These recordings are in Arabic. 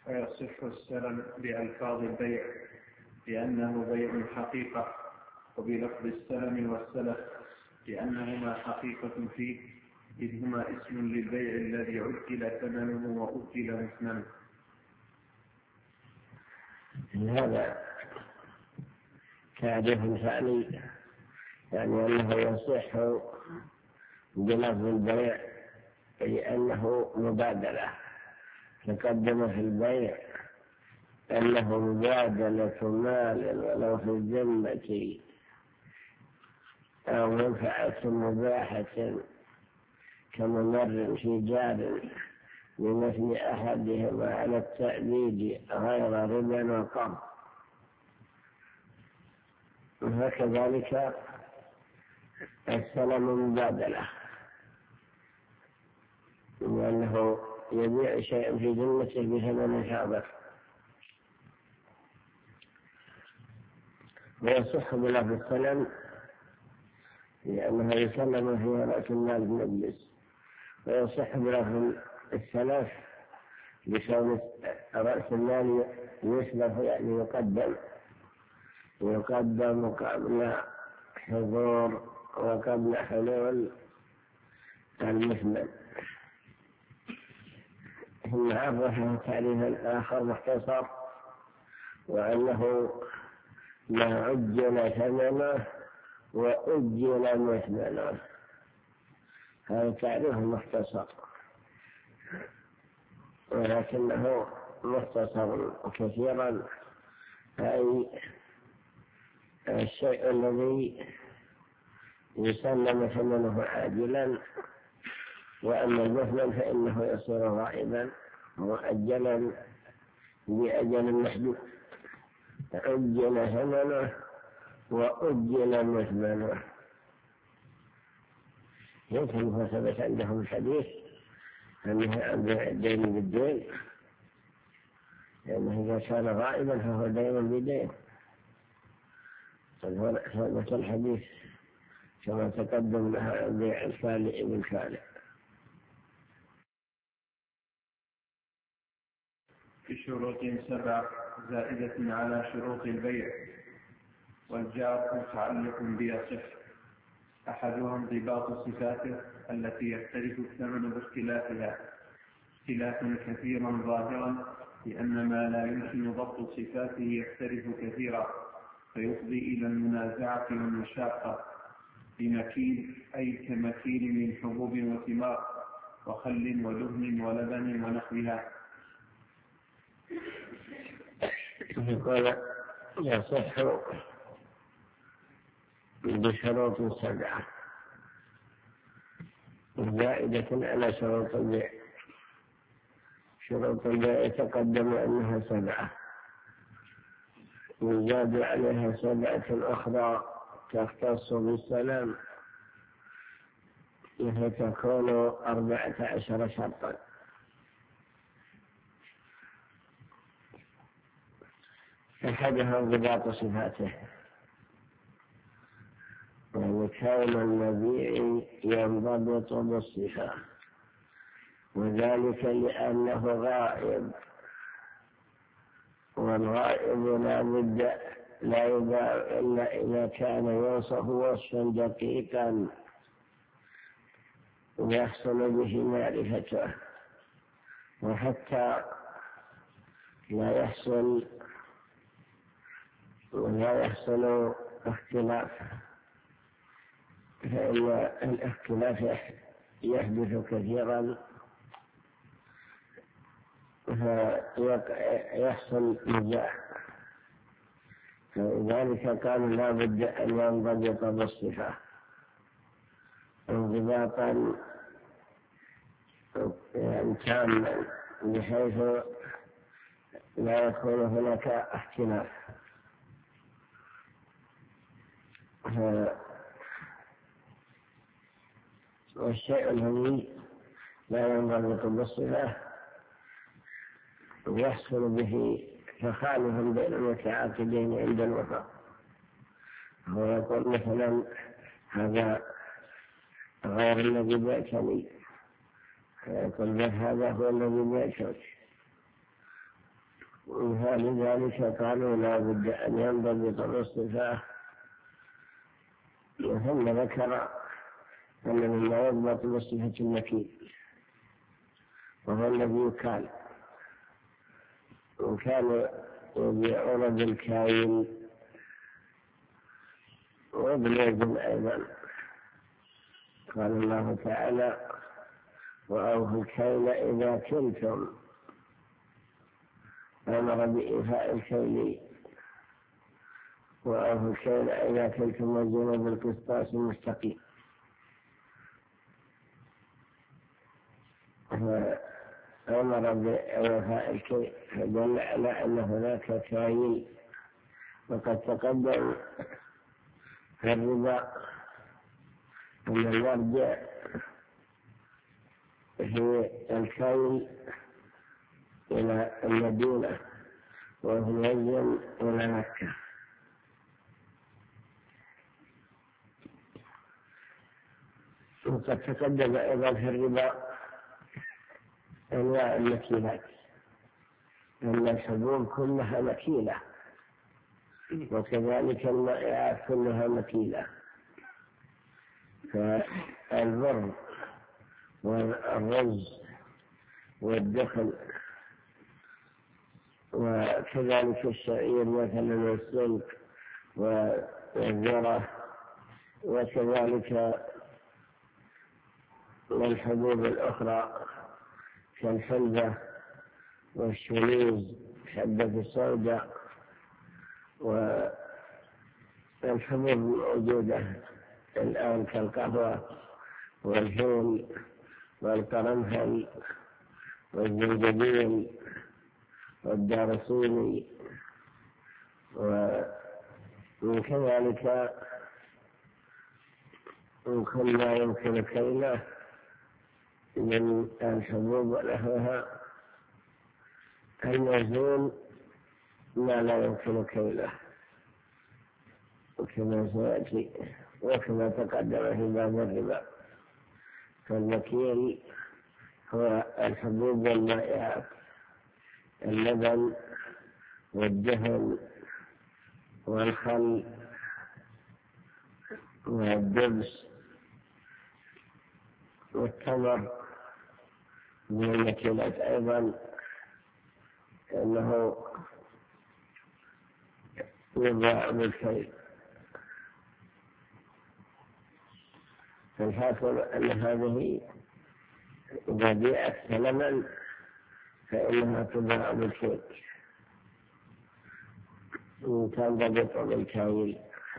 ويصح السلم بألفاظ البيع لأنه بيع حقيقة، وبلفظ السلم والسلف لأنهما حقيقة فيه، إذ هما اسم للبيع الذي عجل ثمنه وأجل مثمنه. هذا تعريف ثاني، يعني أنه يصح بلفظ البيع لأنه مبادلة. تقدم في البيع أنه مبادلة مال ولو في الذمة أو منفعة مباحة كممر في جار بمثل أحدهما على التأبيد غير ربا وقرض. وكذلك السلم مبادلة، لأنه يبيع شيء في ذمته بثمن حاضر. ويصح بلفظ السلم لأنه يسلم في رأس المال المجلس. ويصح بلفظ السلف بكون رأس المال يسلف، يعني يقدم قبل حضور وقبل حلول المثمن. ثم عرفه تعريفا آخر مختصر، وأنه ما عجل ثمنه وأجل مثمنه. هذا تعريف مختصر، ولكنه مختصر كثيرا، أي الشيء الذي يسلم ثمنه عاجلا، وأما المثمن فإنه يصير غائبا مؤجلا بأجل محدود. عجل ثمنه وأجل مثمنه. يمكن فثبت عندهم الحديث أنه عن بيع الدين بالدين، لأنه إذا كان غائبا فهو دين بدين. ثبت الحديث كما تقدم لها عن بيع الفالئ بالفالئ. بشروط 7 زائدة على شروط البيع، والجار متعلق بيصح. أحدها انضباط صفاته التي يختلف الثمن باختلافها اختلافا كثيرا ظاهرا، لأن ما لا يمكن ضبط صفاته يختلف كثيرا فيفضي إلى المنازعة والمشاقة، بمكيل أي كمكيل من حبوب وثمار وخل ودهن ولبن ونحوها. يقول يصح بشروط 7 زائدة على شروط البيع. شروط البيع تقدم أنها 7، وزاد عليها 7 أخرى تختص بالسلام، فتكون 14 شرطا. أحدها انضباط صفاته، وكون المبيع ينضبط بالصفة، وذلك لأنه غائب، والغائب لا يباع إلا إذا كان يوصف وصفا دقيقا يحصل به معرفته، وحتى لا يحصل اختلاف، فإن الاختلاف يحدث كثيرا فيحصل نزاع. فلذلك قال لا بد أن ينضبط بالصفة انضباطا تاما، بحيث لا يكون هناك اختلاف. والشيء الذي لا ينضبط بالصفة يحصل به تخالف بين المتعاقدين عند الوفاء. هو يقول مثلا هذا غير الذي بعتني، فيقول هذا هو الذي بعتك، فلذلك قالوا لا بد أن ينضبط الاصطفاء. ثم ذكر أن مما يضبط الاصطفاء المكين، وهو الذي يكال، وكان يبيعون بالكاين وبالوزن أيضا. قال الله تعالى: وأوفوا الكيل إذا كلتم. أمر بإيفاء الكيل، وأوفوا الكيل إذا كلتم وزنوا بالقسطاس المستقيم. فأمر بإيفاء الكيل، فدل على أن هناك كاين. وقد تقدم في الربا أن المرجع في الكيل إلى المدينة، وفي الوزن إلى مكة. وقد تقدم أيضا في الربا أنواع المكيلات، أن الحبوب كلها مكيلة، وكذلك المائعات كلها مكيلة. فالبر والرز والدخن وكذلك الشعير مثلا والسلك والذرة، وكذلك الحبوب الأخرى كالحلبة والشميز، حبة السوداء، والحبوب الموجودة الآن كالقهوة والفول والقرنفل والزنجبيل والدارسيني، وكذلك كل ما يمكن كيله من الحبوب ونحوها. الموزون ما لا يمكن كيله، وكما سيأتي وكما تقدم في باب الربا. فالمكيل هو الحبوب والمائعات، اللبن والدهن والخل والدبس والتمر من المكيلات أيضا، أنه يباع بالكيل. فالحاصل أن هذه إذا بيعت سلما فإنها تباع بالكيل وتنضبط بالكيل.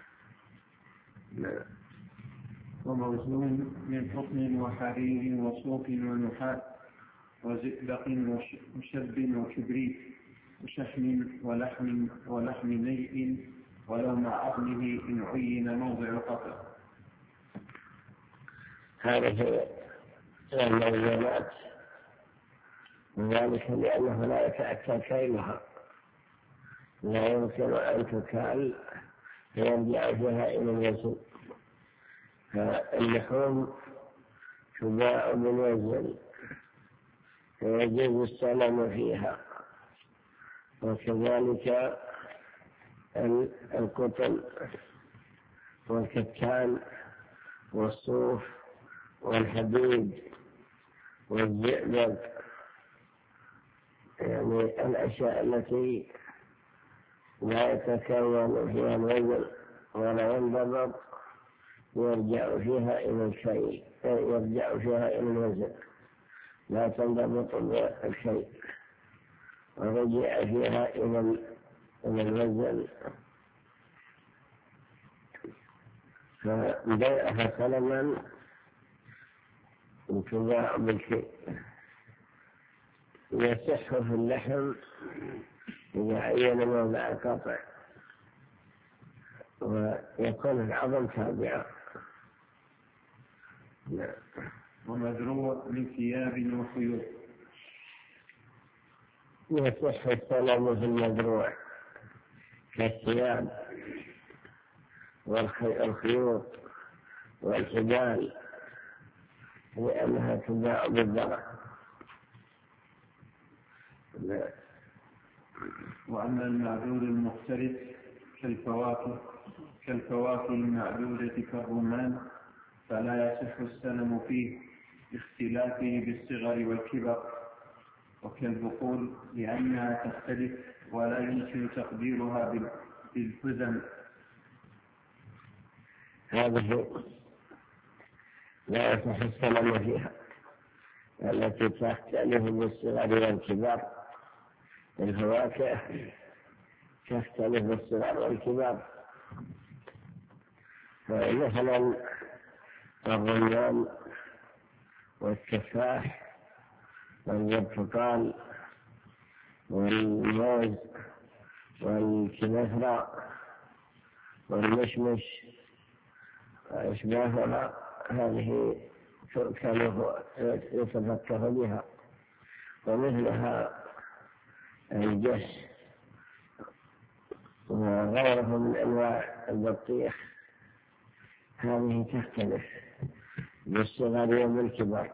وموزون من حكم وحرير وصوف ونحاس وزئبق وشب وكبريت وشحم ولحم نيء ولو مع عظمه إن عين موضع قطع. هذه الموزونات، وذلك لأنه لا يتأكد كيلها، لا يمكن أن تكال فيرجع فيها إلى الوزن. فاللحوم تباع بالوزن فيجوز السلم فيها، وكذلك القطن والكتان والصوف والحديد والزئبق، يعني الأشياء التي لا يتكون فيها الوزن ولا ينضبط يرجع فيها إلى الكيل، يرجع فيها إلى الوزن، لا تنضبط بالكيل ورجع فيها إلى الوزن. فبيعها سلما تباع بالكيل. يصح في اللحم إذا عين موضع قطع ويكون العظم تابعا. ومزروع من ثياب وخيوط. يصح السلم في المزروع كالثياب والخيوط والحبال، لأنها تباع بالذرة. وأما المعدود المختلف كالفواكه المعدودة كالرمان فلا يصح السلم فيه باختلافه بالصغر والكبر، وكالبقول لأنها تختلف ولا يمكن تقديرها بالحزن. هذه لا يصح السلم فيها، التي تختلف بالصغر والكبر. الفواكه تختلف بالصغر والكبر، مثلا الرمان والتفاح والبرتقال والموز والكمثرى والمشمش وأشباهها، هذه كان يتفكه بها. ومثلها الجس وغيره من أنواع البطيخ، هذه تختلف بالصغر وبالكبر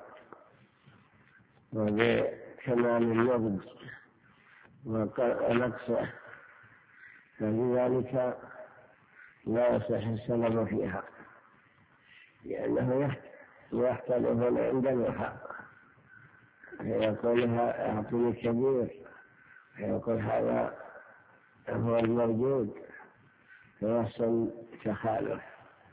وبكمال النضج ونقصه، فلذلك لا يصح السلم فيها، لأنه يختلفون عند الوفاء، فيقول أعطني كبير، فيقول هذا هو الموجود، فيحصل تخالف.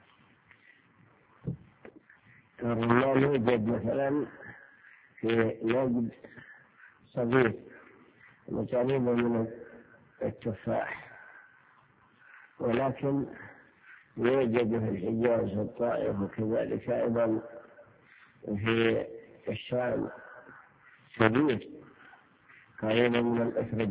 الرمان يوجد مثلا في نجد صغير قريب من التفاح، ولكن يوجد في الحجاز والطائف، وكذلك أيضا في الشام شديد قريبا من الأفرج،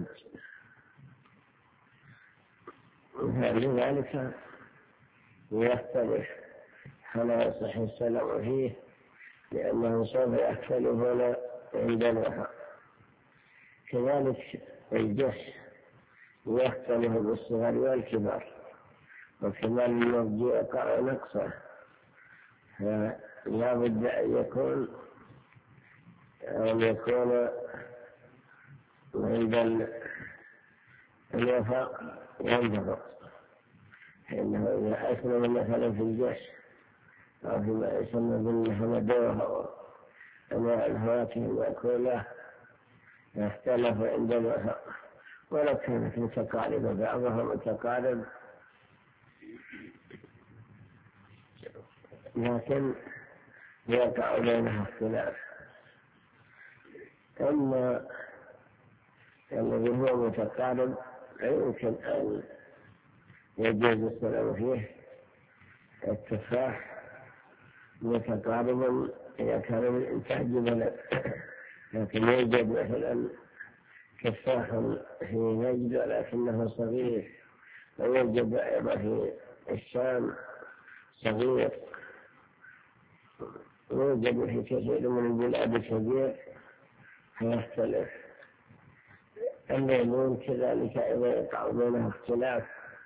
لذلك يختلف، فلا يصح السلم فيه، لأنه سوف يختلفون عند الوفاء. كذلك الجس يختلف بالصغر والكبر، وكمال النضج يقع نقصه، فلا بد أن يكون عند الوفاء ينضبط، فإنه إذا أسلم مثلا في الجس أو فيما يسمى بالهمدوه أو أنواع الفواكه المأكولة يختلف عند الوفاء، ولو كانت متقاربة، بعضها متقارب لكن يقع بينها اختلاف. أما الذي هو متقارب يمكن أن يجوز السلام فيه. التفاح متقارب إذا كان من إنتاج بلد، لكن يوجد مثلا تفاح في نجد ولكنه صغير، ويوجد أيضا في الشام صغير، ويوجد في كثير من البلاد الكبير، فيختلف. الليمون كذلك أيضا يقع بينه اختلاف،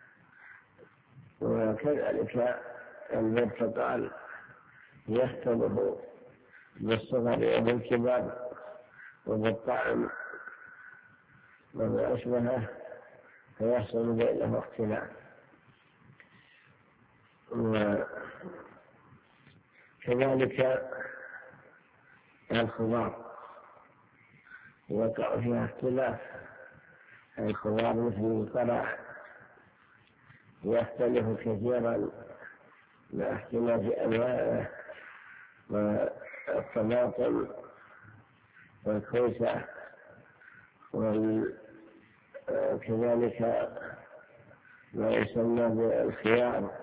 وكذلك البرتقال يختلف بالصغر وبالكبر وبالطعم وما أشبهه، فيحصل بينه اختلاف. وكذلك الخضار يقع فيها اختلاف. الخضار مثل القرع يختلف كثيرا مع اختلاف أنواعه، والطماطم والكوسة، وكذلك ما يسمى بالخيار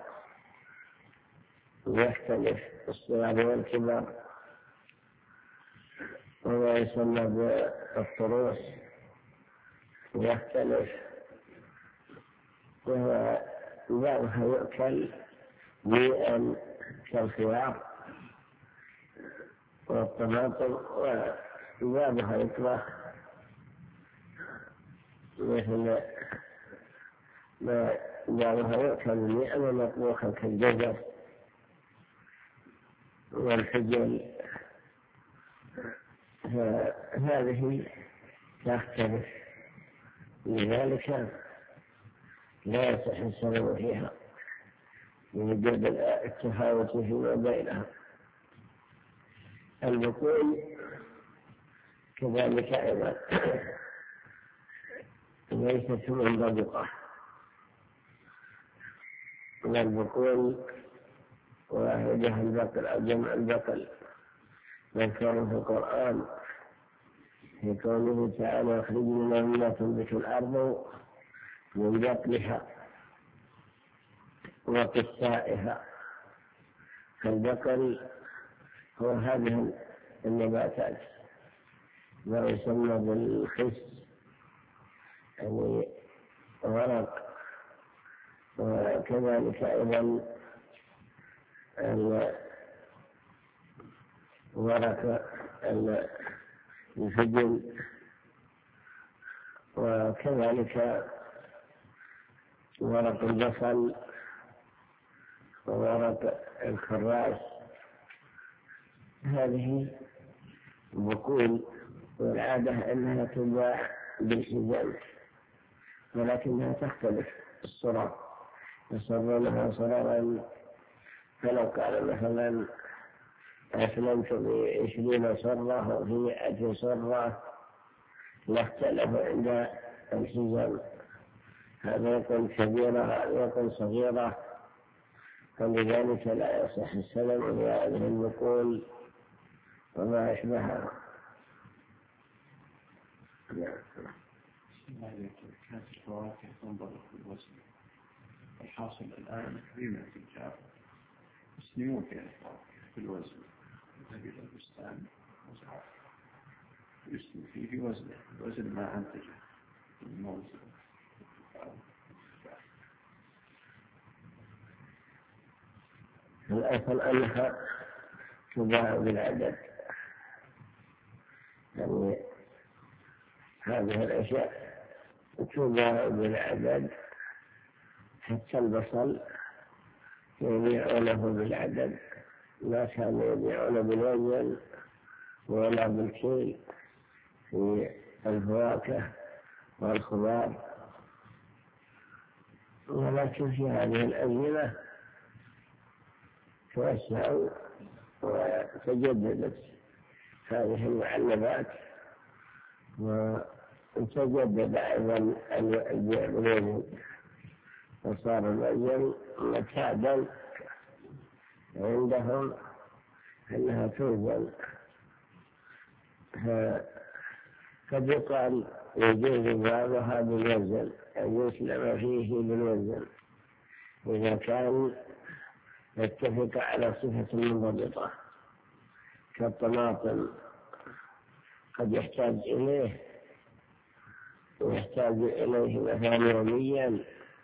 يختلف الصغر والكبر، وما يسمى بالطروس يختلف، وهو بعضها يؤكل ميئا كالخيار والطماطم، وبعضها يطبخ مثل ما بعضها يؤكل ميئا ومطبوخا كالجزر والحجل، فهذه تختلف لذلك لا يصح السلام فيها لوجود التفاوت فيما بينها. البقول كذلك أيضا ليست منضبطة. البقول واحدة البقل أو جمع البقل ذكر في القرآن في قوله تعالى يخرجون مما تنبت الأرض من بقلها وقثائها. فالبقل هو هذه النباتات ما يسمى بالخس يعني ورق، وكذلك أيضا ورق الفجل، وكذلك ورق البصل وورق الكراس. هذه بقول، والعادة أنها تباع بالحزام، ولكنها تختلف الصراع، يصرونها صراعا. فلو قال مثلا أسلمت ب20 صرة وفي 100 صرة لاختلف عند الحزام، هذا يكون كبيرة هذا يكون صغيرة، فلذلك لا يصح السلام بهذه البقول وما أشبهها. كانت الفواكه تنضبط بالوزن، الحاصل الآن كريمة الجار يسلمون فيها الفواكه بالوزن، يذهب إلى البستان وزعه يسلم فيه بوزنه، الوزن ما أنتجه الموزن. الأصل أنها تباع بالعدد، يعني هذه الأشياء تباع بالعدد، حتى البصل يبيعونه بالعدد، ما كانوا يبيعون بالوزن ولا بالكيل في الفواكه والخضار. ولكن في هذه الأزمنة توسعوا وتجددت هذه المعلبات، وتجدد أيضا البيع بالوزن، وصار الوزن معتادا عندهم أنها توزن. قد يقال يجوز بعضها بالوزن أن يسلم فيه بالوزن إذا كان يتفق على صفة منضبطة، كالطماطم قد يحتاج إليه ويحتاج إليه مثلا يوميا،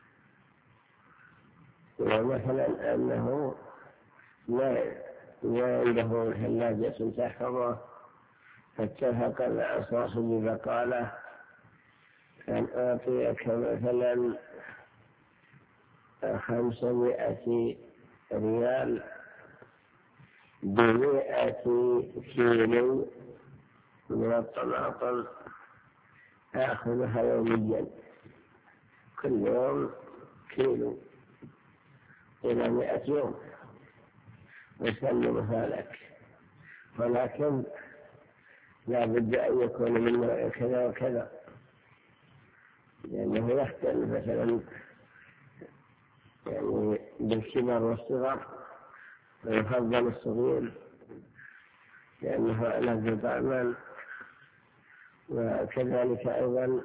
ومثلا أنه لا عنده ثلاجة تحفظه، فاتفق مع صاحب بقالة أن أعطيك مثلا 500 ريال ب100 كيلو من الطماطم أخذها يوميا، كل يوم كيلو إلى 100 يوم وسلمها لك، ولكن لا بد أن يكون من نوع كذا وكذا، لأنه يختلف مثلا يعني بالكبر والصغر، ويفضل الصغير لأنه ألذ طعما. وكذلك أيضا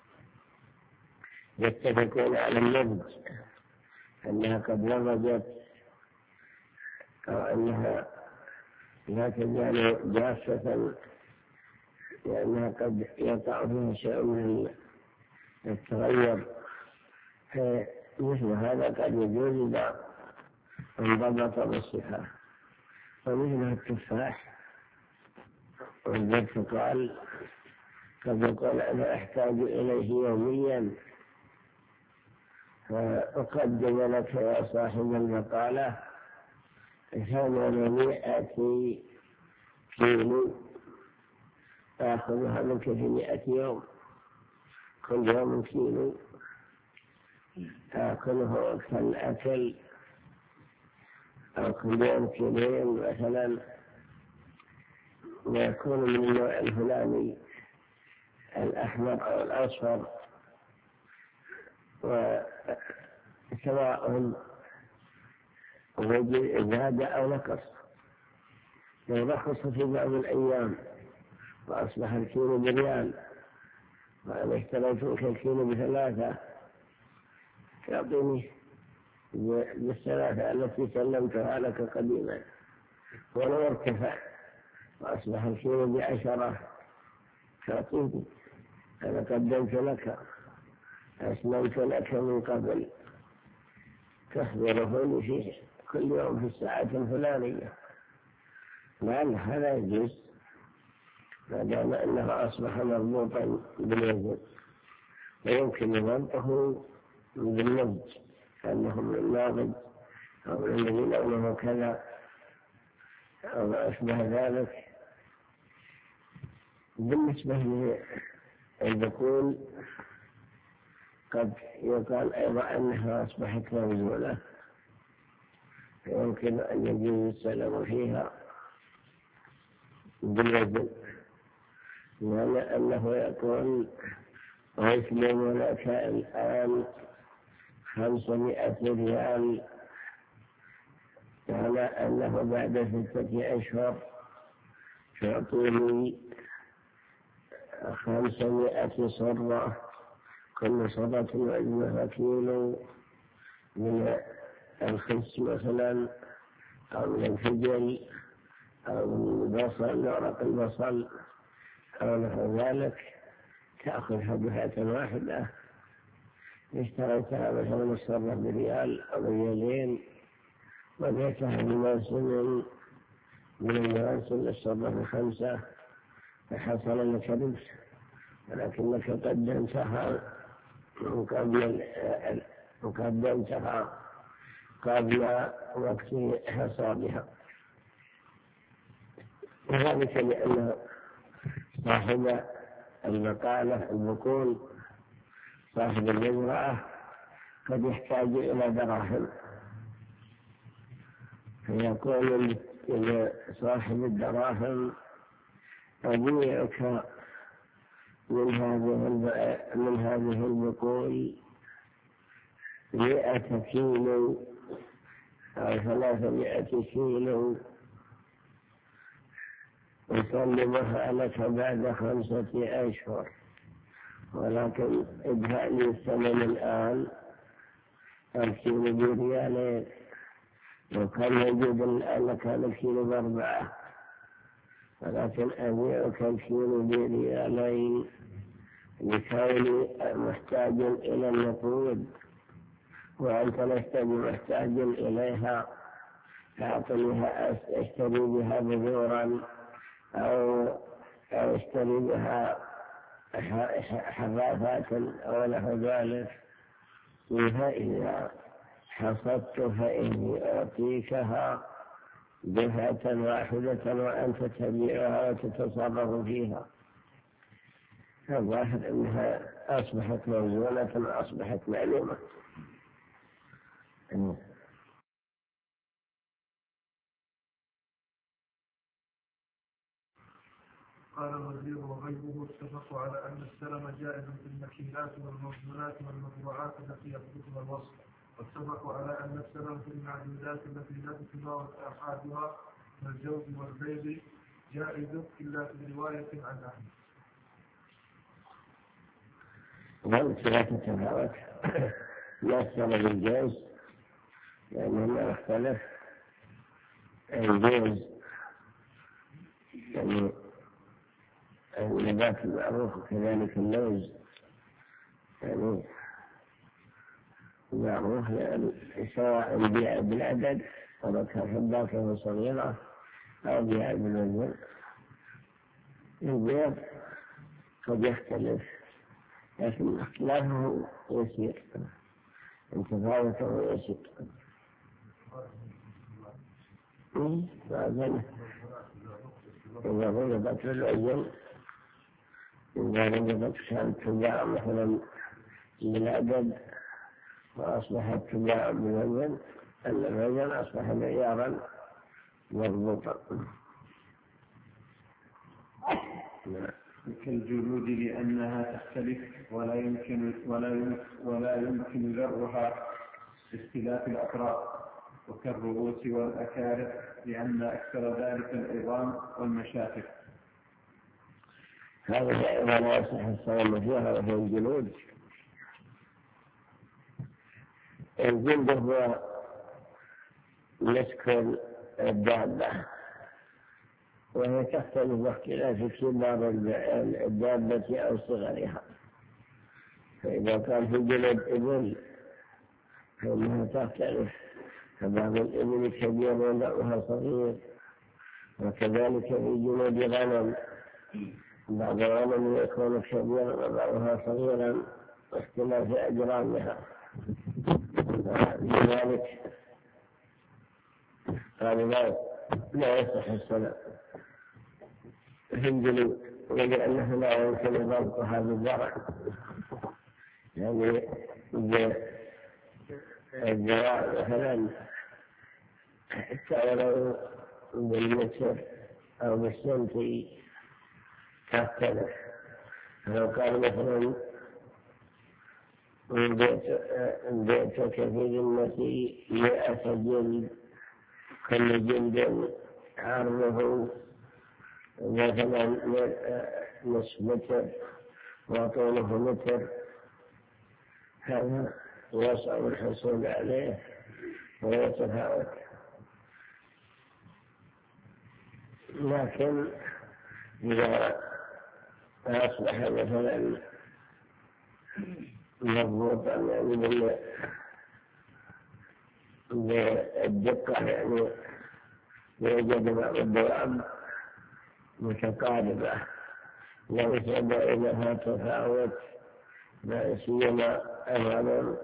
يتفقون على النضج، أنها قد نضجت أو أنها لا تزال جافة، لأنها قد يقع فيها شيء من التغير. مثل هذا قد يجوز إذا انضبط بالصحة. ومثل التفاح والبرتقال قد يقول أنا أحتاج إليه يوميا، فأقدم لك يا صاحب البقالة 800 كيلو أخذها منك في 100 يوم، كل يوم كيلو تأكله وقت الأكل، أو كل يوم كيلين مثلا، ويكون من النوع الفلاني الأحمر أو الأصفر، وسواء زاد أو نقص. لو رخص في بعض الأيام وأصبح الكيلو بريال، وأنا اشتريت الكيلو ب3، تعطيني بالثلاثة التي سلمتها لك قديما. ولو ارتفع وأصبح الكيلو ب10، تعطيني، أنا قدمت لك، أسلمت لك من قبل، تخبرني فيه كل يوم في الساعة الفلانية. لأن هذا يجوز ما دام أنه أصبح مربوطا بالوزن، ويمكن ضبطه بالنضج، كأنه من الناضج أو الذي لونه كذا أو ما أشبه ذلك. بالنسبة للبقول قد يقال أيضا أنها أصبحت موزونة، يمكن أن يجوز السلام فيها بالوزن، لأنه يقول ويسلم لك الآن 500 ريال، على أنه بعد 6 أشهر تعطيني 500 صرة، كل صرة وزنها كيلو من الخس مثلا، أو من الفجل، أو من البصل، ورق البصل، أو نحو ذلك، تأخذها دفعة واحدة. اشتريتها مثلا الصرة بريال أو بريالين، وبيتها بموسم من المواسم الصرة ب5، فحصل لك ربح، ولكنك قدمتها قبل وقت حصادها. وذلك لأن صاحب البقالة البقول، صاحب المزرعة، قد يحتاج إلى دراهم، فيقول لصاحب الدراهم أبيعك من هذه البقول 100 كيلو أو 300 كيلو، أسلمها لك بعد 5 أشهر، ولكن ادفع لي الثمن الآن، الكيلو بريالين، وكان يجب الآن كان الكيلو ب4، ولكن أبيعك الكيلو بريالين لكوني محتاج إلى النقود، وأنت لست محتاج إليها، فأعطنيها أشتري بها بذورا أو اشتري بها حرافات أو نحو ذلك. فإذا حصدت فإني أعطيكها دفعة واحدة وأنت تبيعها وتتصرف فيها. الظاهر أنها أصبحت موزونة وأصبحت معلومة. قال الوزير وغيره اتفقوا على أن السلم جائز في المكيلات والموزونات والمزروعات التي يثبتها الوصف، واتفقوا على أن السلم في المعدودات التي لا تتفاوت آحادها كالجوز والبيض جائز إلا في رواية عن أحمد. ولكن لا تتفاوت لا السلم بالجوز، لأنه لا يختلف. الجوز يعني النبات المعروف، كذلك اللوز يعني معروف، سواء بيع بالعدد أو كان صغيرة أو بيع بالوزن. البيض قد يختلف، لكن اختلافه يسير، انتفاوته يسير. إذا غلبت العجل إذا وجدت كانت تباع مثلا بالعدد وأصبحت تباع بالوزن، أن الوزن أصبح معيارا مضبوطا. كالجلود لأنها تختلف ولا يمكن ذرها باختلاف الأطراف، وكالرؤوس والأكارث لأن أكثر ذلك العظام والمشافر. هذا أيضا لا يصح الصوم فيها وفي الجلود. الجلد هو مسك الدابة، وهي تختلف باختلاف كبار الدابة أو صغرها. فإذا كان في جلد إبل فإنها تختلف، فبعض الإبل كبير وبعضها صغير، وكذلك في جلود غنم بعض الغنم يكون كبيرا وبعضها صغيرا واختلاف أجرامها. لذلك قال لا يصح الصلاة في الجلود، ولأنه لا يمكن ضبطها بالزرع، يعني الزراع مثلا حتى ولو بالمتر أو بالسنتي تختلف. لو كان مثلا بيتك في ذمة 100 جلد، كل جلد عرضه مثلا نصف متر وطوله متر، هذا يصعب الحصول عليه ويتفاوت. لكن إذا أصبح مثلا مضبوطا يعني بالدقة، يعني يوجد بعض الدواب متقاربة ليس بينها تفاوت، لا سيما الغنم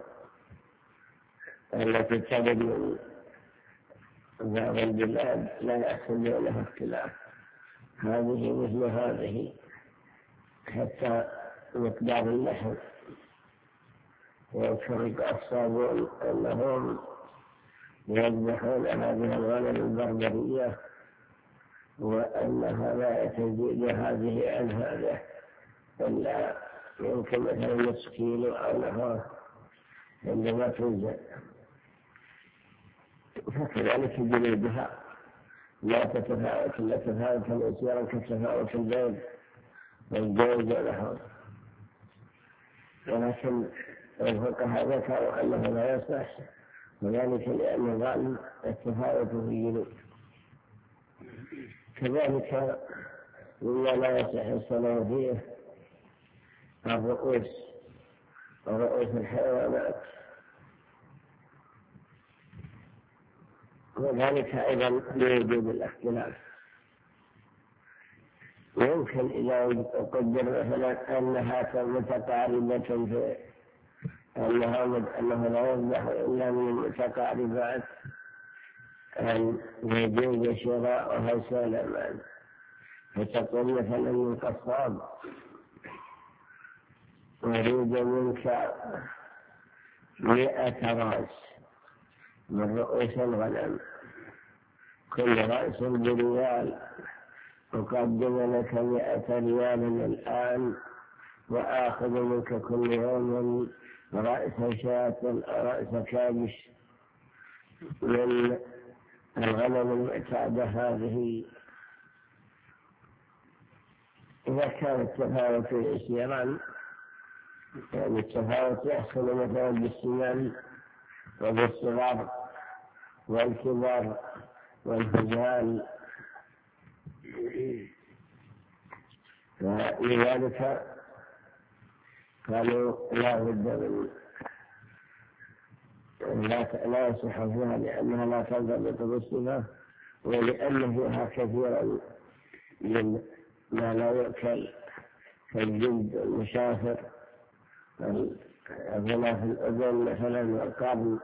التي تبدو من بعض البلاد لا يحصل لها اختلاف، هذه مثل هذه حتى مقدار اللحم. ويذكر الصابون أنهم يذبحون هذه الغنم البربرية وأنها لا تزيد هذه عن هذا إلا يمكن مثلا نصف كيلو أو نحوه عندما توزن. فكذلك جلودها لا تتفاوت إلا تفاوتا يسيرا كتفاوت البيض والجوز ونحوه. ولكن الفقهاء ذكروا أنه لا يصح، وذلك لأن الغالب التفاوت في الجلود. كذلك مما لا يصح الصلاة فيه الرؤوس الحيوانات، وذلك أيضا لوجود الاختلاف. يمكن إذا قدر مثلا أنها متقاربة في أنه لا يذبح إلا من المتقاربات أن يجوز شراؤها سلما، فتقول مثلا للقصاب أريد منك 100 رأس من رؤوس الغنم، كل رأس بريال، أقدم لك 100 ريال الآن، وآخذ منك كل يوم رأس شاة أو رأس كابش من الغنم المعتادة هذه. إذا كان التفاوت يسيرا، يعني التفاوت يحصل مثلا بالسنان وبالصغر والكبر والهزال، فلذلك قالوا لا بد من لا يصح فيها، لأنها لا تنضبط بالصفة، ولأن فيها كثيرا من ما لا يؤكل كالجلد المشافر، غلاف الأذن مثلا والقرن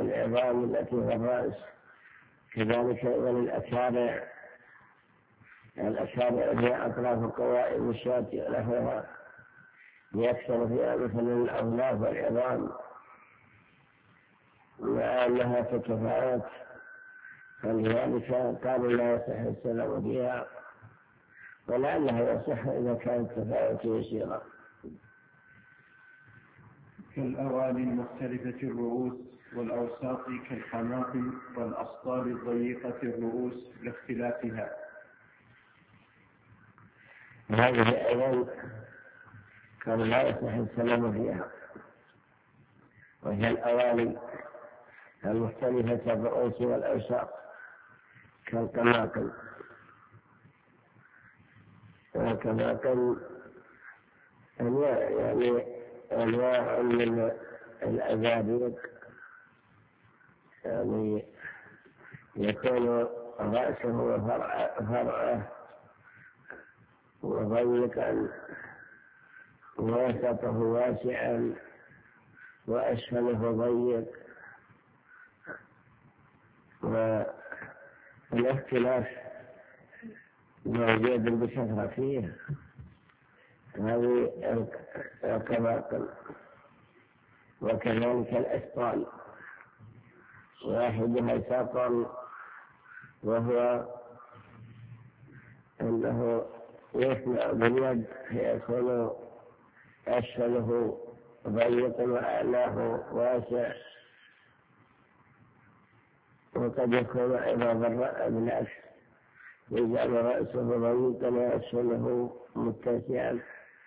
والعظام التي في الرأس، كذلك أيضا الأكارع الأشارع هي أطراف قوائم الشاة ونحوها يكثر فيها مثل الأغلاف والعظام، مع أنها تتفاوت، فلذلك قالوا لا يصح السلام فيها، ولعلها يصح إذا كانت تفاوت يسيرة. كالأواني المختلفة الرؤوس والأوساط كالقناطر والأسطال الضيقة الرؤوس لاختلافها. هذه أيضا كان لا يصح السلام فيها، وهي الأواني المختلفة الرؤوس والأوساط كالقناطر، والقناطر يعني أنواع من الأزاريق، يعني يكون رأسه وفرعه وضيقا ووسطه واسعا وأسفله ضيق، والاختلاف موجود بكثرة فيه. هذه القناطر. وكذلك الأسطال، واحدها ساطل وهو أنه يصنع باليد فيكون أسفله ضيق وأعلاه واسع، وقد يكون أيضا بالعكس يجعل رأسه ضيقا وأسفله متسعا.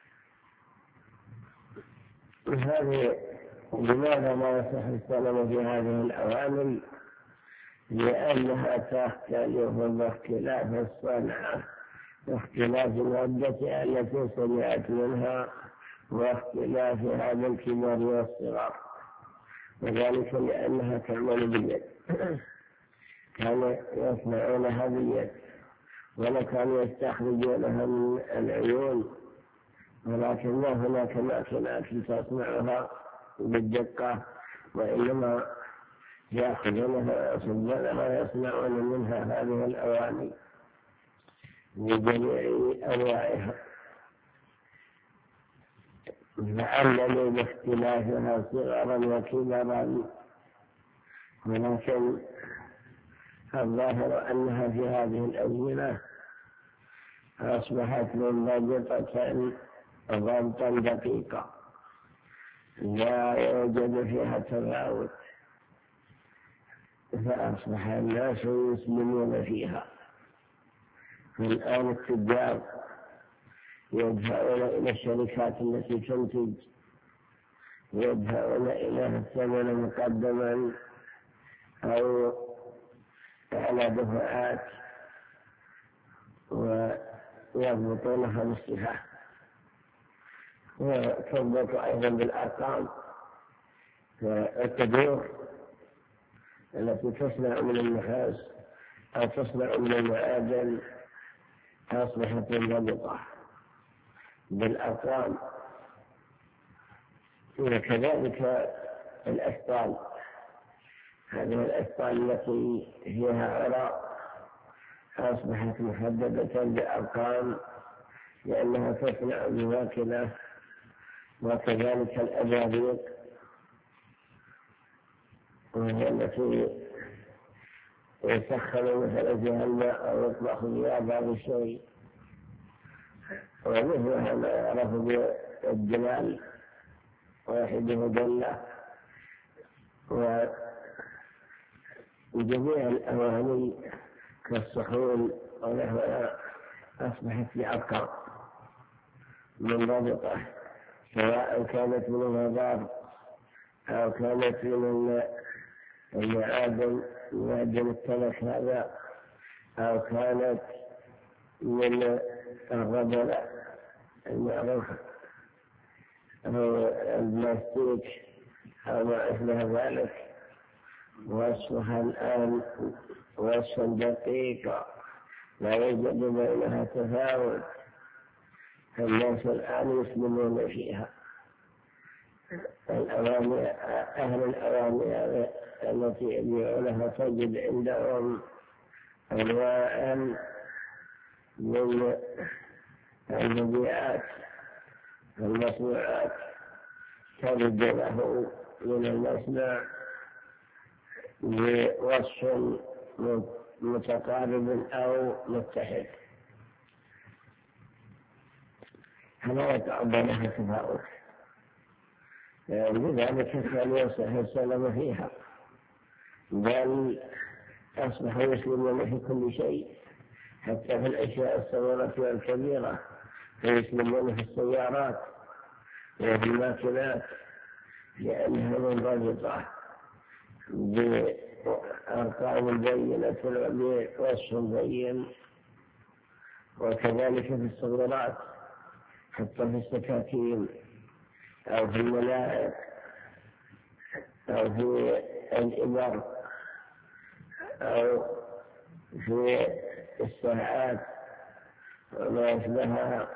هذه لماذا لا يصح السلام في هذه الأوامر؟ لأنها تختلف باختلاف الصنعة، واختلاف المدة التي صنعت منها، واختلاف هذا الكبار والصغار، وذلك لأنها تعمل باليد. كانوا يصنعونها باليد، ولا كانوا يستخرجونها من العيون، ولكن ما هناك ماكينات تصنعها بالدقة، وإنما يأخذونها ويصنعونها ويصنعون منها هذه الأواني بجميع أنواعها، لعلني باختلافها صغرا وكبرا، ولكن الظاهر أنها في هذه الأزمنة أصبحت منضبطة ضبطا دقيقا، لا يوجد فيها تفاوت، فأصبح الناس يسلمون فيها. الآن التجار يدفعون إلى الشركات التي تنتج، يدفعون إليها الثمن مقدما أو على دفعات، ويضبطونها بالصفة، وتضبط أيضا بالأرقام. فالتدور التي تصنع من النحاس أو تصنع من المعادن أصبحت منضبطة بالأرقام. وكذلك الأسطال، هذه الأسطال التي فيها عراء أصبحت محددة بأرقام لأنها تصنع بماكنة. وكذلك الأبابيق، وهي التي يسخن مثلا فيها الماء أو يطبخ فيها بعض الشيء، ومثلها ما يعرف بالجمال واحده دلة. وجميع الأواني كالصحون ونحوها أصبحت بأرقام منضبطة، سواء كانت من الغبار أو كانت من المعادن التلف هذا، أو كانت من الربل المعروف أو البلاستيك أو ما أشبه ذلك. وصفها الآن وصفا دقيقا لا يوجد بينها تفاوت، فالناس الآن يسلمون فيها. الأواني أهل الأواني التي يبيعونها تجد عندهم أنواعا من المبيعات والمصنوعات تجد له من المصنع بوصف متقارب أو متحد، فلا يتعبى تفاوت. لذلك كان يصح السلام فيها، بل أصبح يسلمون في كل شيء، حتى في الأشياء الصغيرة والكبيرة، فيسلمون في السيارات وفي الماكينات، لأنها منضبطة بأرقام بينة بوصف بين. وكذلك في الصغيرات، حتى في السكاكين أو في الملاعب أو في الإبر أو في الساعات وما أشبهها،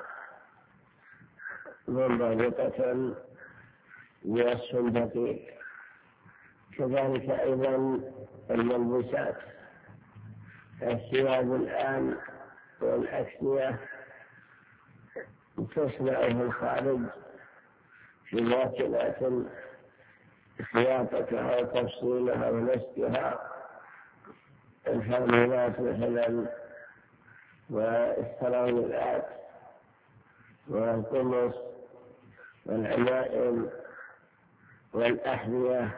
منضبطة بوصف دقيق. كذلك أيضا الملبوسات، الثياب الآن والأكسية تصنع في الخارج في ماكينات خياطتها وتفصيلها ونسجها، الحاملات مثلا والسراويلات والقمص والعمائم والأحذية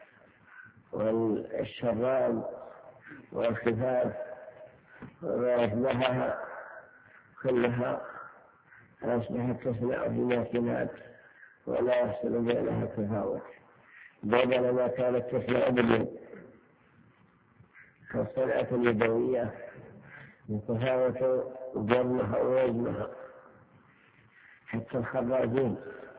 والشراب والخفاف وما أشبهها كلها أصبحت تصنع في ماكينات ولا يحصل بينها تفاوت، بدل ما كانت تصنع باليد كالصنعة اليدوية يتفاوت جرمها ووزنها. حتى الخراجين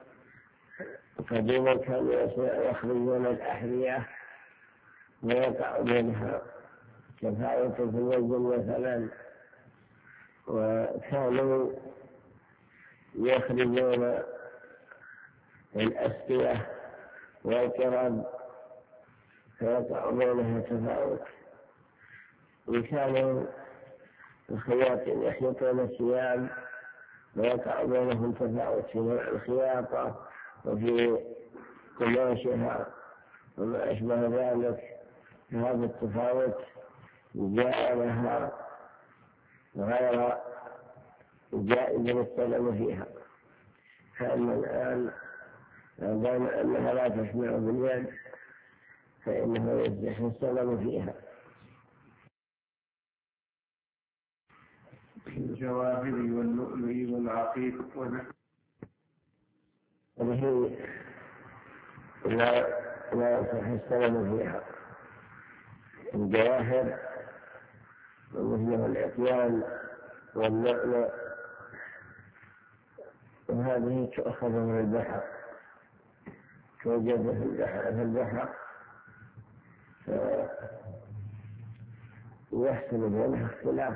قديما كانوا يخرجون الأحذية ويقع بينها تفاوت في الوزن مثلا، وكانوا يخرجون الأسقية والقرب فيقع بينها تفاوت. وكانوا الخياطين يخيطون الثياب ويقع بينهم تفاوت في نوع الخياطة وفي قماشها وما أشبه ذلك. هذا التفاوت جاء لها غير جائز السلام فيها. فأما الآن دام أنها لا تسمع باليد فإنه يصح السلام فيها. الجواهر واللؤلؤ والعقيق وهي لا يصح السلام فيها. الجواهر ومثل العقيان واللؤلؤ وهذه تؤخذ من البحر، توجد في البحر ويحصل بينها اختلاف،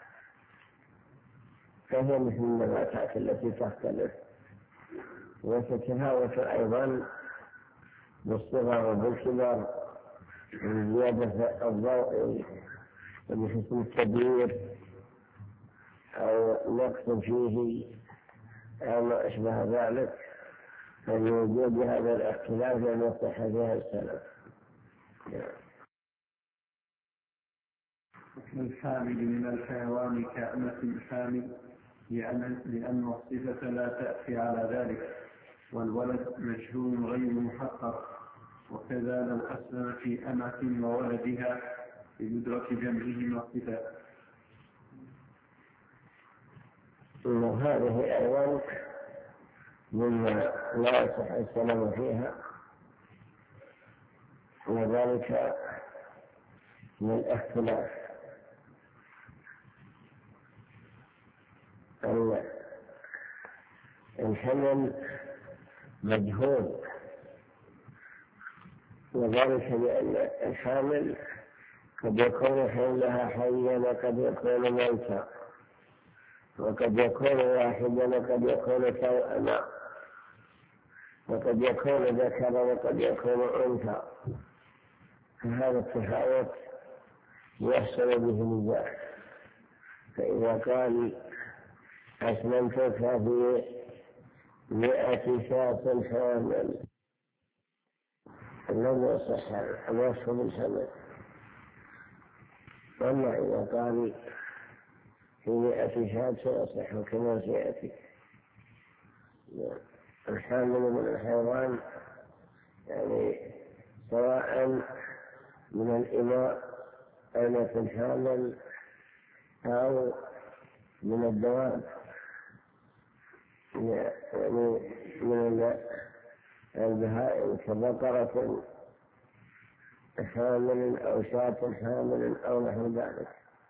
فهي مثل النباتات التي تختلف وتتفاوت أيضا بالصغر وبالكبر، من زيادة الضوء بحسن التدوير أو نقص فيه أو ما أشبه ذلك. فلوجود هذا الاختلاف لم يصح فيها السلام. الحامل من الحيوان كأمة حامل، لأن الصفة لا تأتي على ذلك، والولد مجهول غير محقق. وكذا لو أسلم في أمة وولدها بيدرك جمعهما الصفات. هذه أيضا مما لا يصح السلام فيها، وذلك من الاختلاف. الحمل مجهول، وذلك لأن الحامل قد يكون حملها حيا وقد يكون ميتا، وقد يكون واحدا وقد يكون توأما، وقد يكون ذكرا وقد يكون أنثى. فهذا التفاوت يحصل به نزاع، فإذا قال أسلمتك في 100 شاة حامل لم يصح الوصف بالحمل. أما إذا قال في 100 شاة فيصح كما سيأتي. الحامل من الحيوان يعني سواء من الإماء أين يكون حامل أو من الدواب، يعني من البهائم كبقرة حامل أو شاة حامل أو نحو ذلك.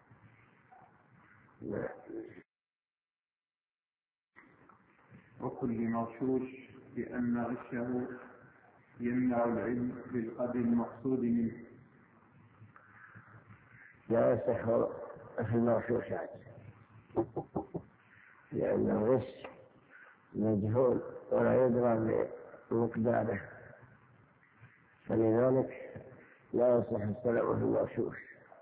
وكل مغشوش بأن غشه يمنع العلم بالقدر المقصود منه. لا يصح في المغشوشات لأن الغش مجهول ولا يدرى بمقداره، فلذلك لا يصح السلام في المغشوش.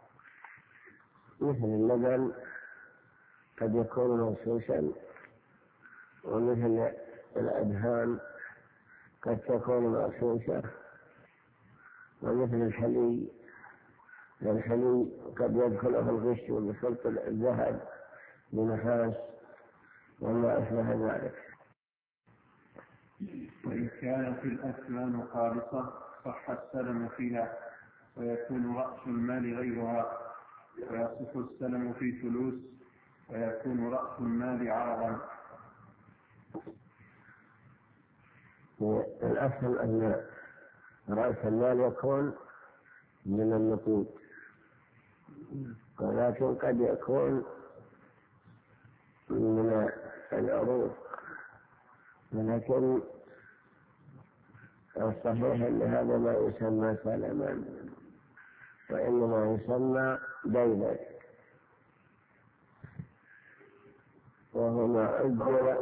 مثل اللبن قد يكون مغشوشا، ومثل الأدهان قد تكون مغشوشة، ومثل الحلي قد يدخله الغش بخلط الذهب بنحاس وما أشبه ذلك. وإن كانت الأثمان خالصة صح السلم فيها، ويكون رأس المال غيرها، ويصح السلم في ثلوث، ويكون رأس المال عرضا. الأصل أن رأس المال يكون من النقود، ولكن قد يكون من العروض، ولكن الصحيح أن هذا ما يسمى سلما، وإنما يسمى دينا، وهو ما أجر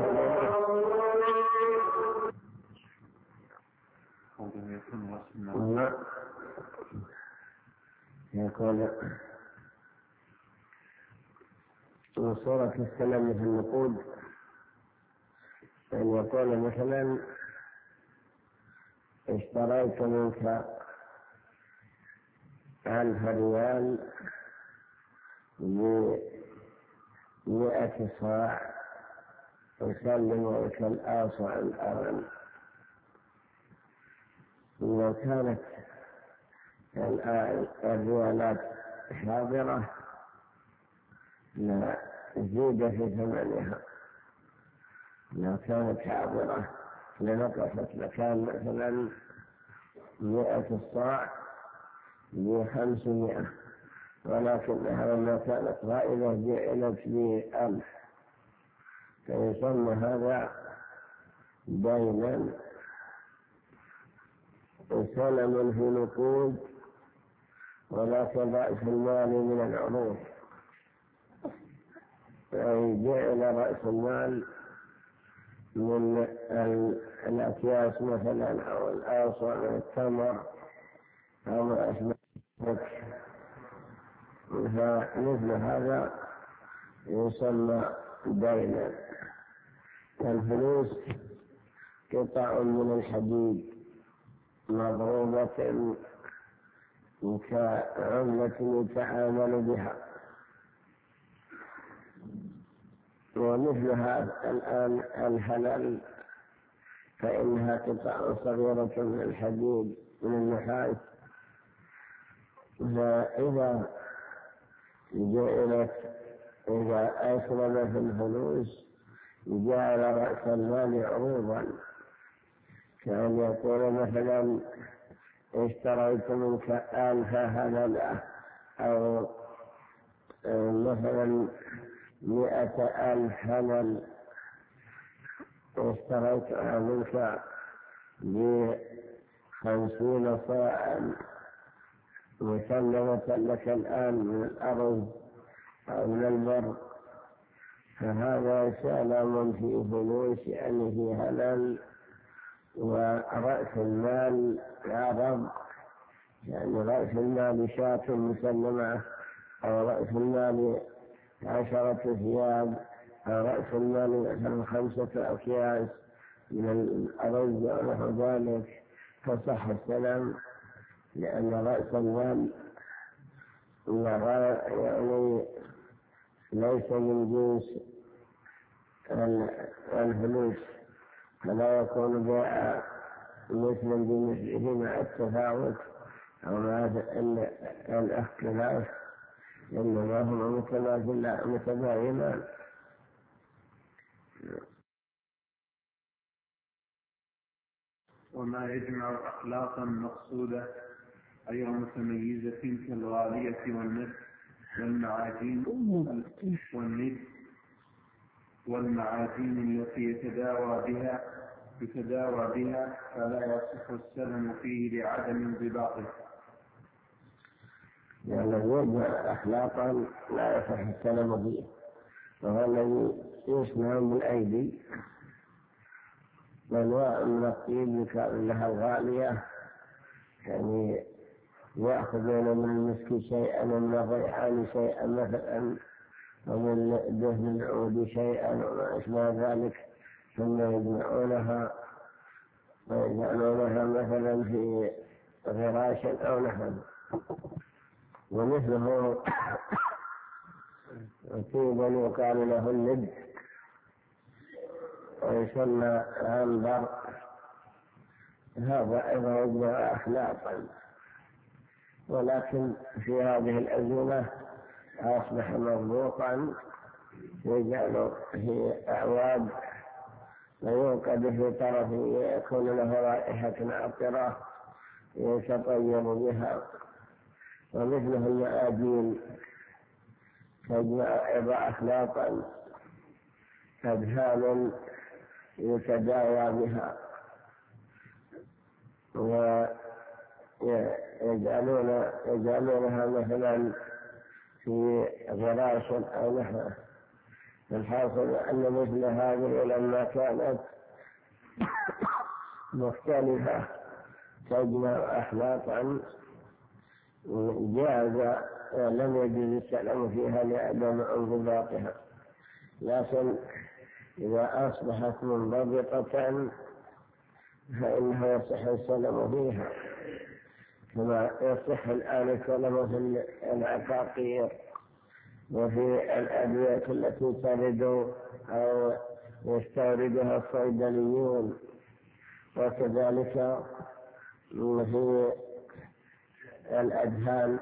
يكون من صورة السلم في النقود، أن يقول مثلا اشتريت منك 1000 ريال ب100 صاع، أسلمك الآصع الآن. لو كانت الريالات حاضرة لا زيد في ثمنها، لو كانت حاضرة لنقصت، لكان مثلا 100 صاع ب500، ولكنها لما كانت غائبة جعلت ب1000، فيسمى هذا دينا سلم في نقود، ولكن رأس المال من العروض، يعني جعل رأس المال من الأكياس مثلا أو الآصع من التمر أو ما أشبه ذلك، فمثل هذا يسمى دينا. الفلوس قطع من الحديد مضروبة كعملة يتعامل بها، ومثلها الآن الهلل، فإنها قطع صغيرة من الحديد من النحاس، فإذا أسلم في الفلوس جعل رأس المال عروضا، كأن يقول مثلا اشتريت منك 1000 هللة، أو مثلا 100,000 هلل اشتريتها منك ب50 صاعا مسلمة لك الآن من الأرض أو من البر، فهذا سلم في فلوس يعني في هلل، ورأس المال عرض، يعني رأس المال شاة مسلمة أو رأس المال 10 ثياب رأس المال مثلا 5 أكياس من الأرز ونحو ذلك فصح السلام، لأن رأس المال يعني ليس من جنس الفلوس، فلا يكون بيع مثل بمثله مع التفاوت أو مع الاختلاف، إنما هما متباينان. وما يجمع أخلاقا مقصودة غير متميزة كالغالية والمعادين والمعادين التي يتداوى بها فلا يصح السلم فيه لعدم انضباطه. لأن يجمع أخلاقا لا يصح السلم فيه، وهو الذي يصنع بالأيدي وأنواع من الطيب يكون لها الغالية، يعني يأخذون من المسك شيئا ومن الريحان شيئا مثلا ومن دهن العود شيئا وما أشبه ذلك، ثم يجمعونها ويجعلونها مثلا في غراش أو نحو. ومثله طيبا يقال له اللد ويسمى عنبر، هذا أيضا يجمع أخلاقا، ولكن في هذه الأزمنة أصبح مضبوطا يجعل في أعواد ويوقد في طرفه يكون له رائحة عطرة يتطيب بها. ومثله المآدين تجمع أيضا أخلاقا، أدهان يتداوى بها ويجعلونها مثلا في غراش أو نحوه. الحاصل أن مثل هذه لما كانت مختلفة تجمع أخلاقا جاز لم يجوز السلام فيها لعدم انضباطها، لكن إذا أصبحت منضبطة فإنه يصح السلام فيها، كما يصح الآن السلام في العقاقير وفي الأدوية التي ترد أو يستوردها الصيدليون، وكذلك في الأدهان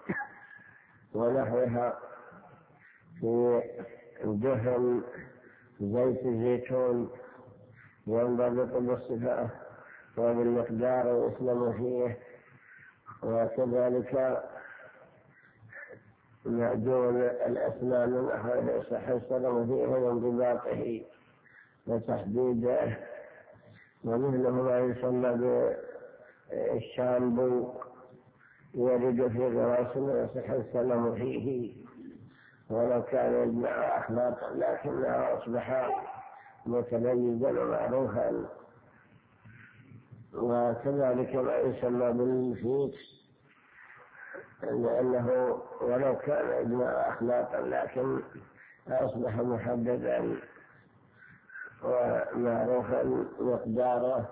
ونحوها، في دهن زيت الزيتون ينضبط بالصفة وبالمقدار يسلم فيه، وكذلك معجون الأسنان يصح السلام فيه وانضباطه وتحديده. ومثله ما يسمى بالشامبو يرد في الراس ويصح السلام فيه ولو كان يجمع أخلاقا، لكنها أصبح متميزا ومعروفا. وكذلك ما يسمى بالفيكس، لأنه ولو كان يجمع أخلاقا لكن أصبح محددا ومعروفا مقداره.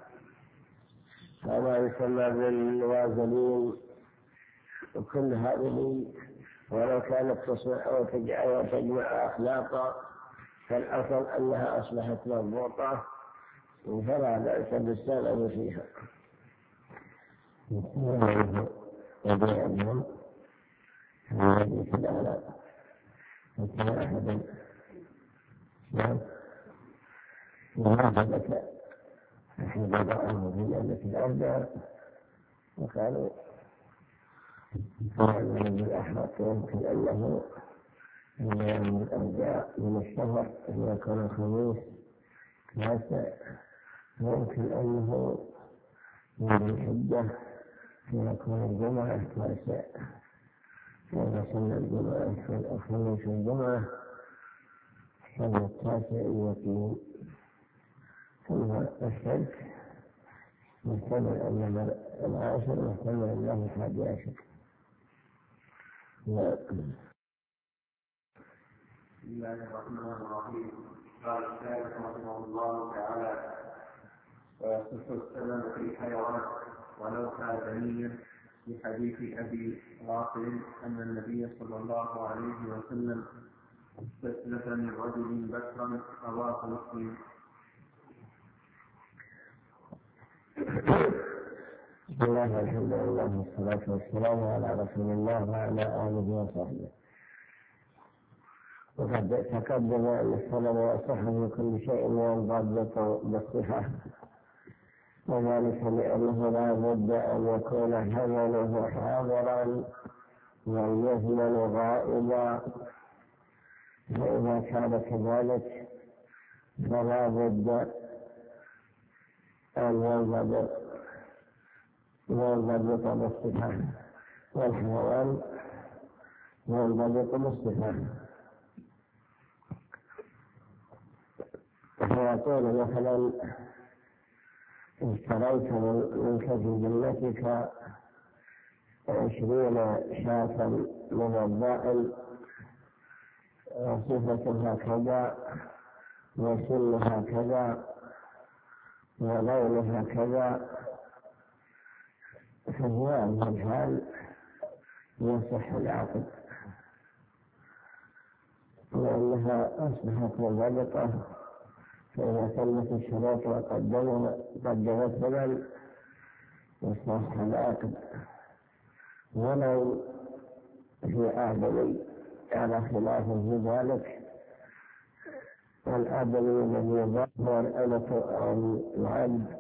وما يسمى بالوازلين، وكل هذه ولو كانت تصلح وتجمع أخلاقا فالأصل أنها أصبحت مضبوطة فلا بأس بالسلام فيها. وبيعهم هذه في الأعلام وكان أحدا وهذا أحد ضعه في ليلة الأربعاء وقالوا فعلا بالأحرق يمكن أنه من الأربعاء من الشهر أن يكون الخميس ثلاثة، ويمكن أنه من الحجة يكون الجمعة ثلاثة، وإذا صلى الجمعة الخميس والجمعة صلى التاسع يوكين، ثم السبت محتمل أن العاشر محتمل أنه 11. بسم الله الرحمن الرحيم. قال الشارح رحمه الله تعالى: ويصح السلام في الحيوان ولو آدميا بحديث أبي رافع أن النبي صلى الله عليه وسلم استسلف من رجل بكرا رواه مسلم. بسم الله والحمد لله والصلاة والسلام على رسول الله وعلى آله وصحبه. وقد تقدم أن السلام يصح من كل شيء وينضبط بالصفة، وذلك لأنه لا بد أن يكون حمله حاضرا والمهمل غائبا، فإذا كان كذلك فلا بد أن ينضبط بالصفة، والحيوان ينضبط بالصفة. فيقول مثلا: اشتريت منك في ذمتك 20 شاة من الضأن صفتها كذا وسنها كذا ولونها كذا، ففي هذه الحال يصح العقد، لأنها أصبحت منضبطة. فإذا تمت الشروط وقدمت ثمن يصح العقد، ولو في آدمي على خلاف في ذلك. والآدمي الذي يظهر الأمة أو العبد،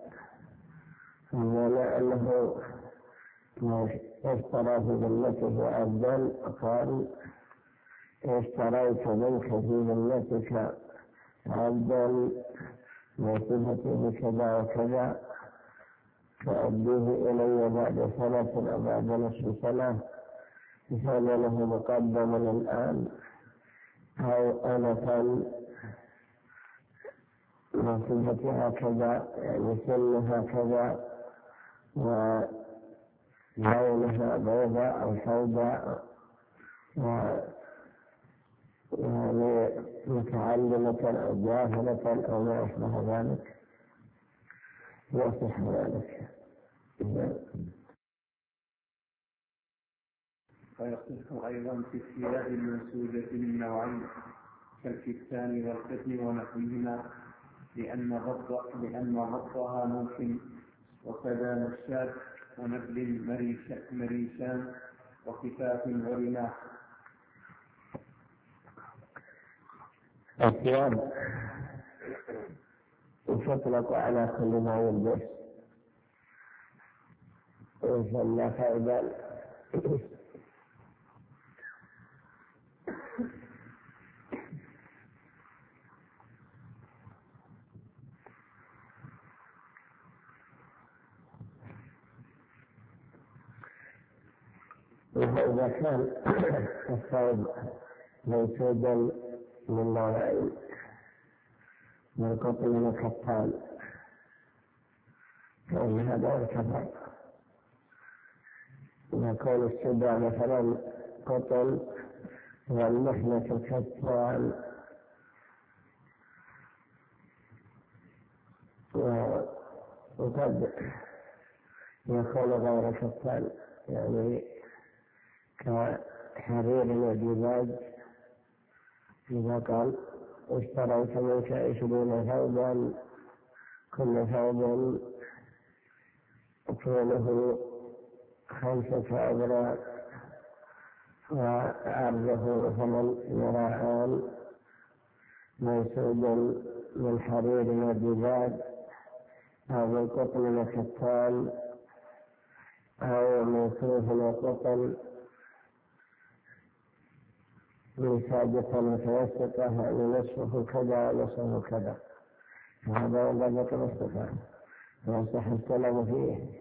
أنه اشترى في ذمته عبدا قال: اشتريت منك في ذمتك عبدا وصفته كذا وكذا، فأديه إلي بعد سنة أو بعد نصف سنة ثمنه مقدم الآن، أو أمة وصفتها كذا يعني سنها كذا ولونها بيضاء أو سوداء يعني متعلمة أو جاهلة أو ما أشبه ذلك، يصح ذلك. ويصح أيضا في الثياب المنسوجة من نوعين كالكتان والقطن ونحوهما، لأن ضبطها ممكن، وكذا نشاد ونبل مريشان وكفاف ورماح. الثياب تطلق على كل ما يلبس، ويسمى ثوبا. وإذا كان الثوب منسوجا من نوعين من القطن والكتان فإن هذا يرتفع. يكون السبع مثلا قطن والمحنة كتان، وقد يكون غير كتان يعني كحرير وديباج. إذا قال: اشتريت منك 20 ثوبا كل ثوب طوله 5 أذرع وعرضه 8 ذراعان، منسوج من حرير وديباج أو من قطن وكتان أو من صوف وقطن، من سادسة متوسطة يعني نصفه كذا ونصفه كذا، فهذا ينضبط بالصفة ويصح السلام فيه.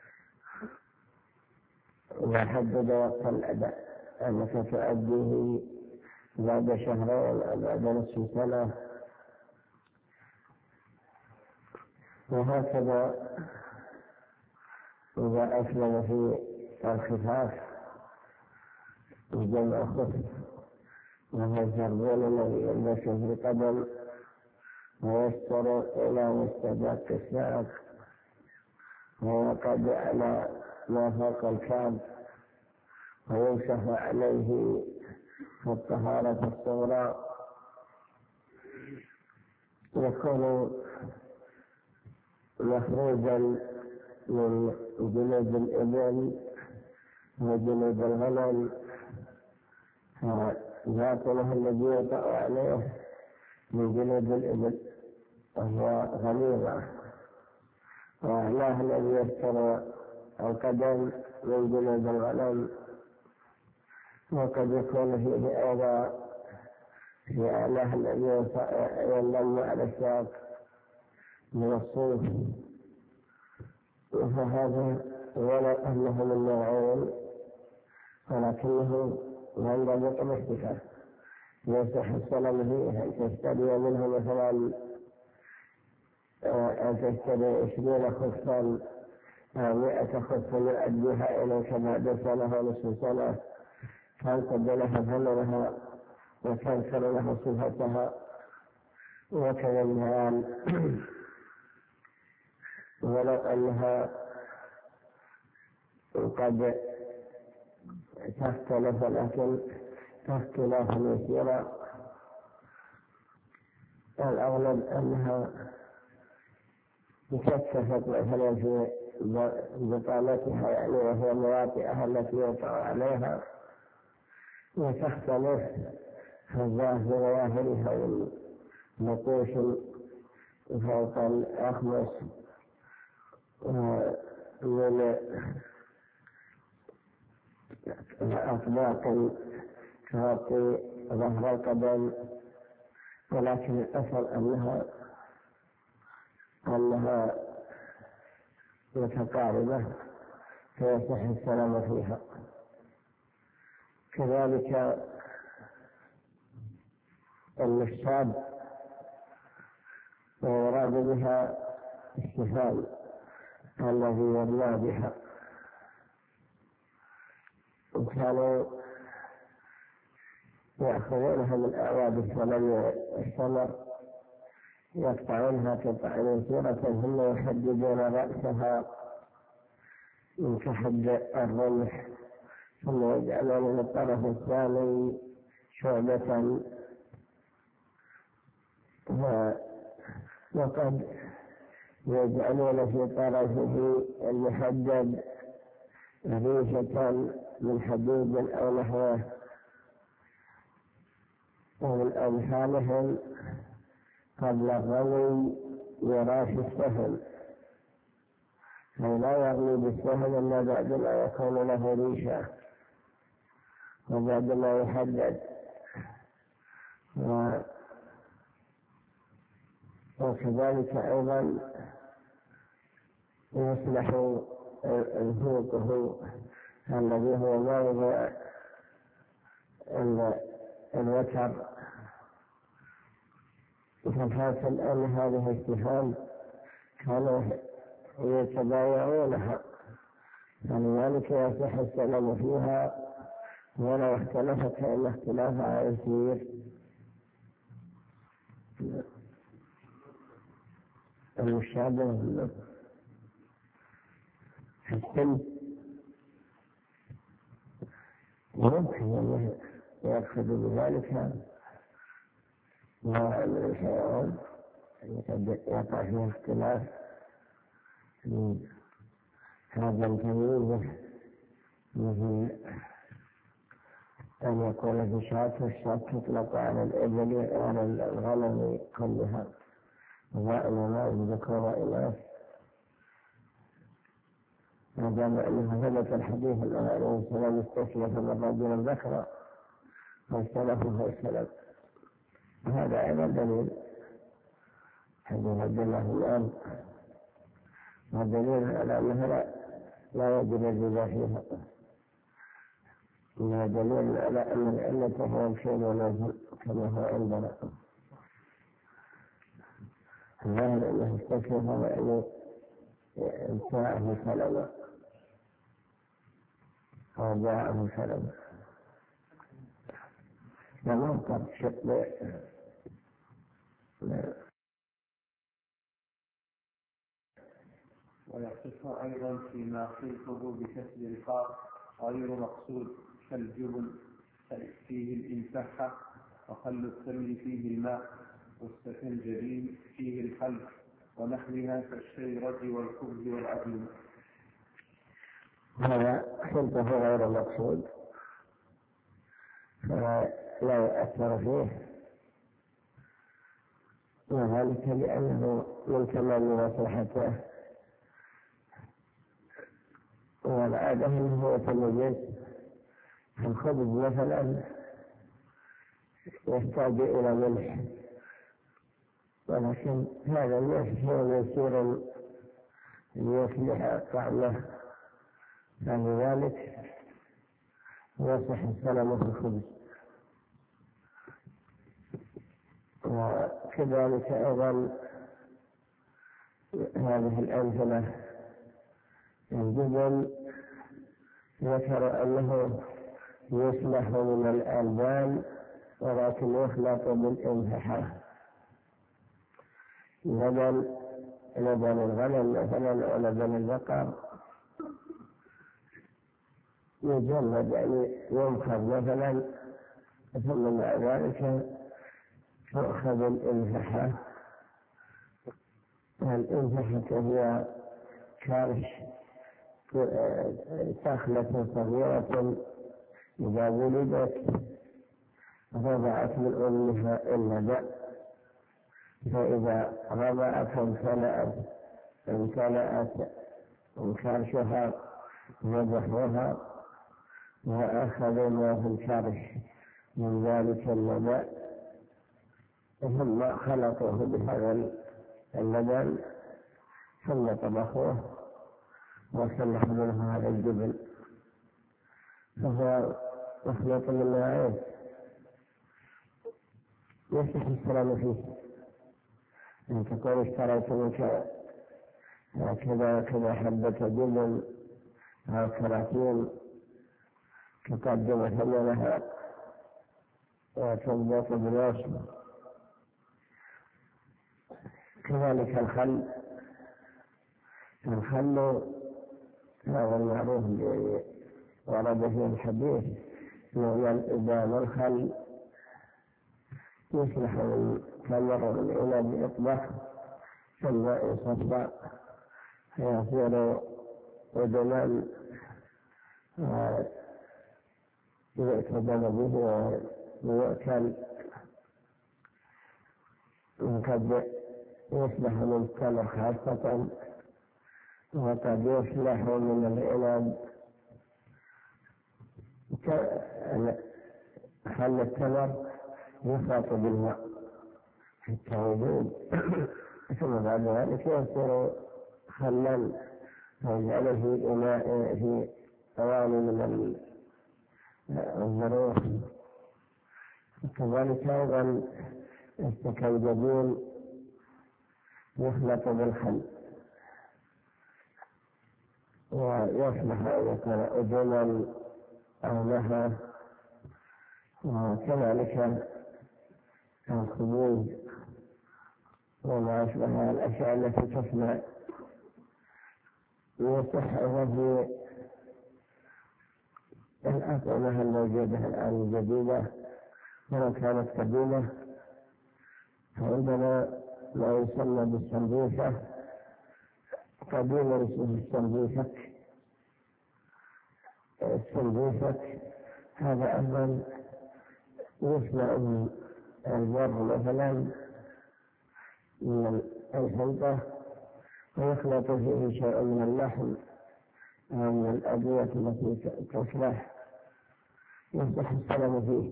وحدد وقت الأداء أنك تؤديه بعد شهرين أو بعد نصف سنة، وهكذا إذا أسلم في الخفاف جمع خف وهو الزربون الذي يلبس في القدم ويستر إلى مستدق الساق، ويقعد على ما فوق الكعب، ويمسح عليه في الطهارة الصغرى. يكون مخروجا من جلود الإبل وجلود الغنم، باطنه الذي يطأ عليه من جلود الإبل وهو غليظة، وأعلاه الذي يستر القدم من جلود الغنم. وقد يكون فيه أيضا في أعلاه الذي ينضم على الساق من الصوف، فهذا ولو أنه من نوعين ولكنه ينضبط باختلاف. يصح السلام فيه أن تشتري منه مثلا أن تشتري 20 خفا أو 100 خفا يؤديها إليك بعد سنة ونصف سنة، تنقض لها ثمنها وتنكر له صفتها. وكذا الآن ولو أنها قد تختلف لكن اختلافا يسيرا، الأغلب أنها تكثفت مثلا في بطانتها، يعني وهي مواطئها التي يطع عليها، وتختلف في ظواهرها والنقوش فوق الأخمص من أطباق تغطي ظهر القدم، ولكن الأصل أنها متقاربة فيصح السلام فيها. كذلك النشاب ويراد بها السفال الذي يرمى بها، وكانوا يأخذونها من أعواد السلم والسمر، يقطعونها قطعا يسيرة ثم يحددون رأسها من كحد الرمح، ثم يجعلون من الطرف الثاني شعبة، وقد يجعلون في طرفه المحدد ريشة من حديد أو نحوه. ومن أمثالهم قبل الرمي يراش السهم، فلا يرمي بالسهم إلا بعد ما يكون له ريشة وبعد ما يحدد. وكذلك أيضا يصلح الفوقه الذي هو موضع الوتر. فالحاصل أن هذه السهام كانوا يتبايعونها، فلذلك يصح السلام فيها ولو اختلفت فإن اختلافها يسير. المشابه في السن يمكن أن يأخذ بذلك نوع من الحيوان يقع فيه اختلاف في هذا التمييز، مثل أن يكون في شاة والشاة تطلق على الإبل وعلى الغنم كلها، وما الذكر وإناث، ما دام أنه ثبت الحديث أنه عليه السلام استشرف من رجل ذكر فاختلفوا فاختلف. هذا أيضا دليل حديث عبد الله بن عمرو، ودليل على أنه لا يجب الربا فيها، إنه دليل على أن العلة هو الشيء ونزل كما هو عندنا. الظاهر أنه استشرف وأنه ابتاعه سلمة أو باعه سلمة، فمنكر ويصح أيضا فيما خلقه بكسر الخاء غير مقصود كالجبن فيه الإنفحة وخل التمر فيه الماء والسفنجبين فيه الخل ونحوها كالشيرة والخبز والعدل. هذا خلقه غير مقصود فلا يؤثر فيه، وذلك لأنه من كمال مصلحته، والعادة أنه يتميز. الخبز مثلا يحتاج إلى ملح، ولكن هذا الملح هو يسير ليصلح طعمه، فلذلك يصح السلام في الخبز. وكذلك أيضا هذه الأمثلة الجبن ذكر أنه يصلح من الألبان ولكن يخلط بالإنفحة. لبن الغنم مثلا أو لبن البقر يجلد، يعني ينخر مثلا، ثم مع ذلك تؤخذ الإنفحة. الإنفحة هي كرش سخلة صغيرة إذا ولدت رضعت من أمها اللبن، فإذا رضعت امتلأت كرشها وضحوها وأخذوا ما في الكرش من ذلك اللبن، ثم خلطوه بهذا اللبن ثم طبخوه وسلحوا منه هذا الجبن، فهو مخلوط من نوعين يصح السلام فيه. أن تكون اشتريت منك كذا حبة جبن أو كراتين تقدم ثمنها وتضبط بالوصف. كذلك الخل هذا المعروف ورد فيه الحديث أن إذا الخل يصلح من تمر العنب يطبخ ثم يصفى فيصير ودما يعتبر به ويؤكل. وقد يصلح من التمر خاصة، وقد يصلح من العنب. خل التمر يخلط بالماء حتى وجود، ثم بعد ذلك يصير خلا ويجعله في إناء في أواني من الظروف. وكذلك أيضا السكنجبين يخلط بالخل ويصلح أن يكون أجلا أو لها. وكذلك الخبز وما أشبه الأشياء التي تصنع يصح في الأطعمة الموجودة الآن الجديدة ولو كانت قديمة. فعندنا ما يسمى بالسمبوسة، قديما اسمه السمبوسة. هذا أيضا يصنع من البر مثلا من الحنطة ويخلط فيه شيء من اللحم أو من الأدوية التي تصلح، يصح السلام فيه.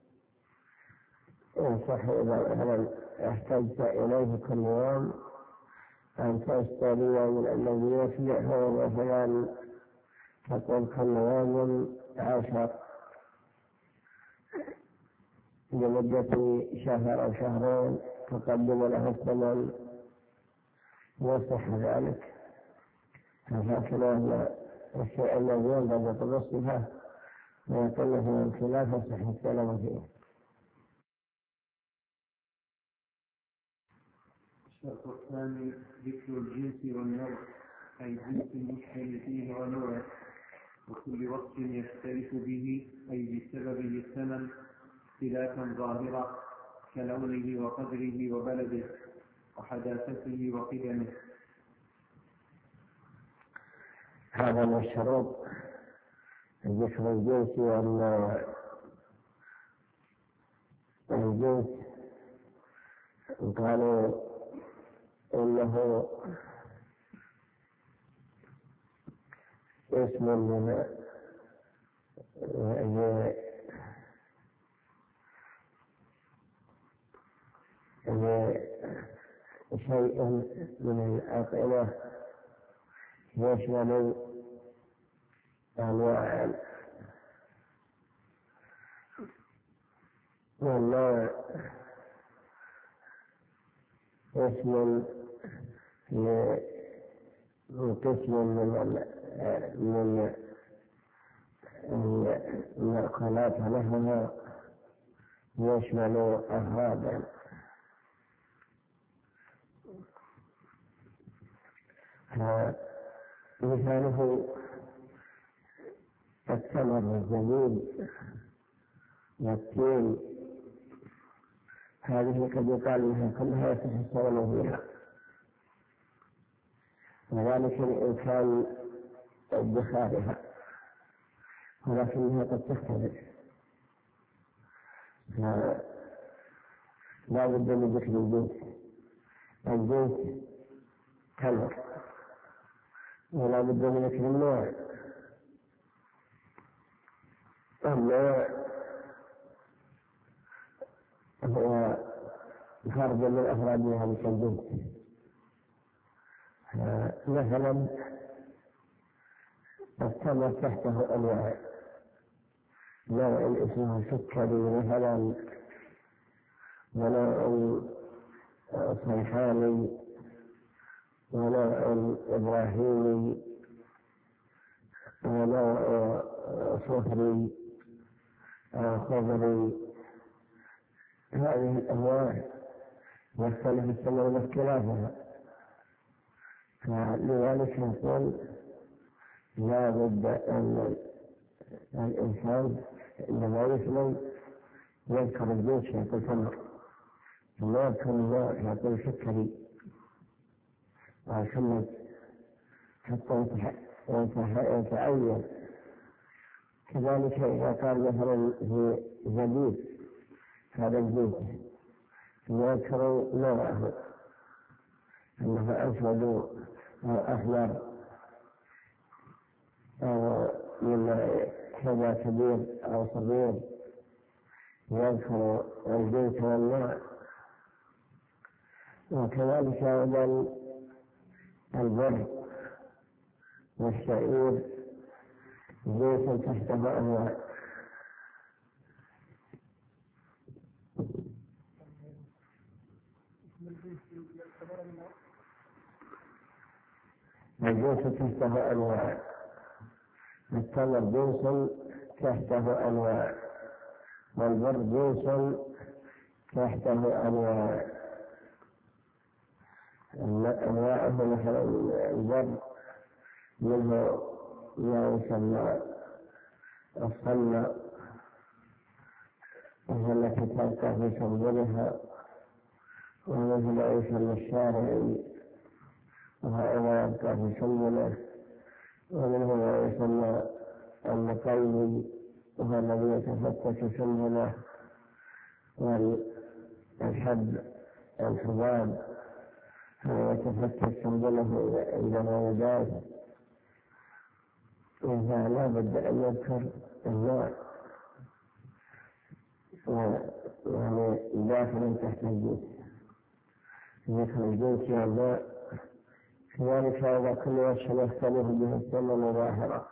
يصح إذا مثلا احتجت إليه كل يوم أن تشتري من الذي يصلحه مثلا تقول كل يوم 10 لمدة شهر أو شهرين تقدم له الثمن، يصح ذلك. فهكذا الشيء الذي ينبغي بصفة ويكون له الخلاف يصح السلام فيه. الشرط الثاني ذكر الجنس والنوع، أي جنس المشكل فيه ونوعه، وكل وصف يختلف به أي بسببه الثمن اختلافا ظاهرا كلونه وقدره وبلده وحداثته وقدمه. هذا من الشروط ذكر الجنس والنوع. الجنس قالوا إنه اسم شيء من الأطعمة يشمل أنواعا، والنوع اسم قسم من المأكولات لها يشمل أفرادا. مثاله التمر والزبيب والتين، هذه قد يقال لها كلها يتحصلون فيها، وذلك لإمكان ادخارها، ولكنها قد تختلف، لا بد من ذكر الجنس. الجنس تمر، ولا بد من ذكر النوع. النوع هو فرد من أفراد ذلك الجنس. مثلا التمر تحته أنواع، نوع اسمه سكري مثلا، ونوع صيحاني، ونوع إبراهيمي، ونوع صفري أو خضري. هذه الأنواع يختلف الثمر باختلافها، فلذلك نقول لا بد أن الإنسان عندما يسلم يذكر الجنس يقول تمر، ثم يذكر النوع يقول سكري، ثم حتى يتعين. كذلك إذا قال مثلا في زبيب هذا الجنس ثم يذكر نوعه أنه أسود أو أحمر أو من كذا كبير أو صغير، يذكر الجنس والنوع. وكذلك أيضا البر والشعير جنس تحته أنواع. الجنس تحته أنواع، التمر جنس تحته أنواع، والبر جنس تحته أنواع. أنواعه مثلا البر منه ما يسمى الصلة، وهي التي تلقى في سنبلها، ومنه ما يسمى الشارعي وهذا يبقى في سنبله، ومنه ما يسمى النقيل وهو الذي يتفتت سنبله، والحب الحباب هو يتفتت سنبله عندما يداس. إذا لا بد أن يذكر النوع يعني داخل تحت الجنس، ذكر الجنس والنوع. كذلك إذا كل وصف يختلف به الثمن ظاهرا،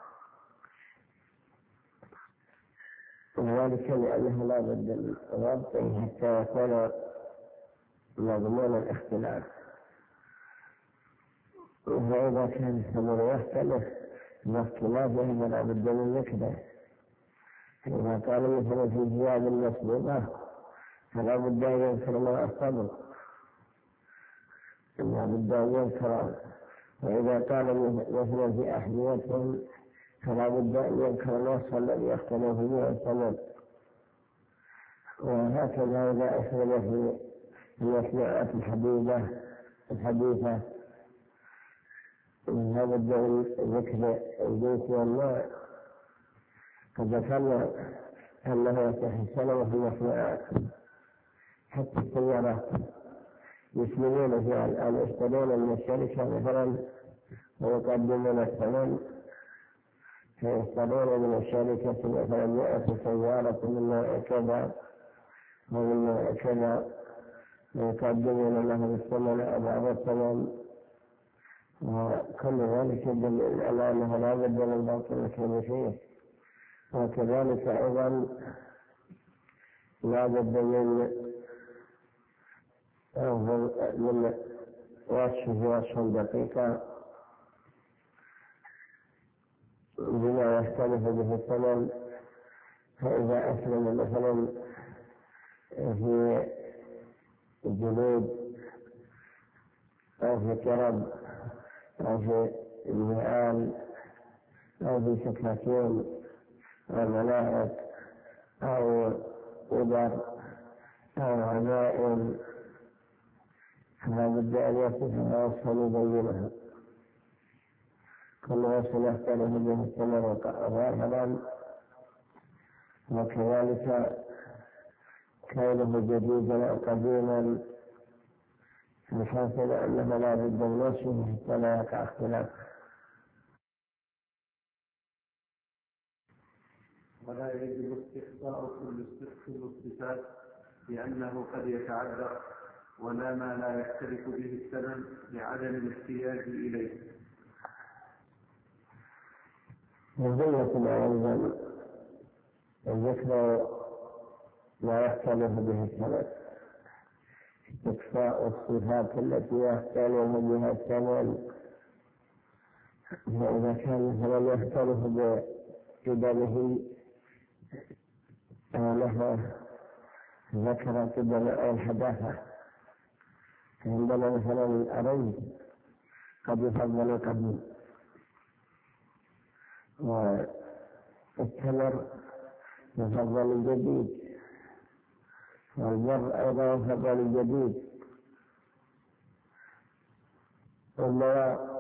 وذلك لأنه لا بد من ربطه حتى يكون مضمون الاختلاف. وإذا كان الثمن يختلف باختلافه فلا بد من ذكره. إذا قال مثلا في زياد المسبوقة فلا بد أن يذكر ما الصبر، لا بد أن يذكر. وإذا قال مثلا في أحذيتهم فلا بد أن يذكر الوصف الذي يختلف به الثمن. وهكذا إذا أخرج في المصنوعات الحديثة لا بد من ذكر الجنس والنوع. قد ذكرنا أنه يصح السلم في المصنوعات حتى السيارات يسلمون فيها الآن، يشترون من الشركة مثلا ويقدمون الثمن، فيشترون من الشركة مثلا 100 سيارة من نوع كذا ومن نوع كذا، ويقدمون لهم الثمن أبعاد الثمن، وكل ذلك يدل على أنه لا بد من ضبط الكلمة فيه. وكذلك أيضا لا بد من وصف دقيقة بما يختلف به الثمن. فإذا أسلم مثلا في الجلود أو في كرب أو في المئان أو في سكاكين أو ملاعق أو إبر أو عمائم، فلا بد أن يصفها وصفا يبينها. كل وصف يختلف به الثمن ظاهرا، وكذلك كونه جديدا أو قديما، الحاصل أنه لا بد من وصفه حتى لا يقع اختلاف. ولا يجب استقصاء كل الصفات لأنه قد يتعذر، ولا ما لا يختلف به الثمن لعدم الاحتياج إليه. من جملة ما يلزم الذكر ما يختلف به الثمن، استقصاء الصفات التي يختلف بها الثمن. فإذا كان مثلا يختلف بقدمه أو له ذكر قدم أو الحداثة، عندنا مثلا الأرز قد يفضل القديم، والتمر يفضل الجديد، والبر أيضا يفضل الجديد، والمواء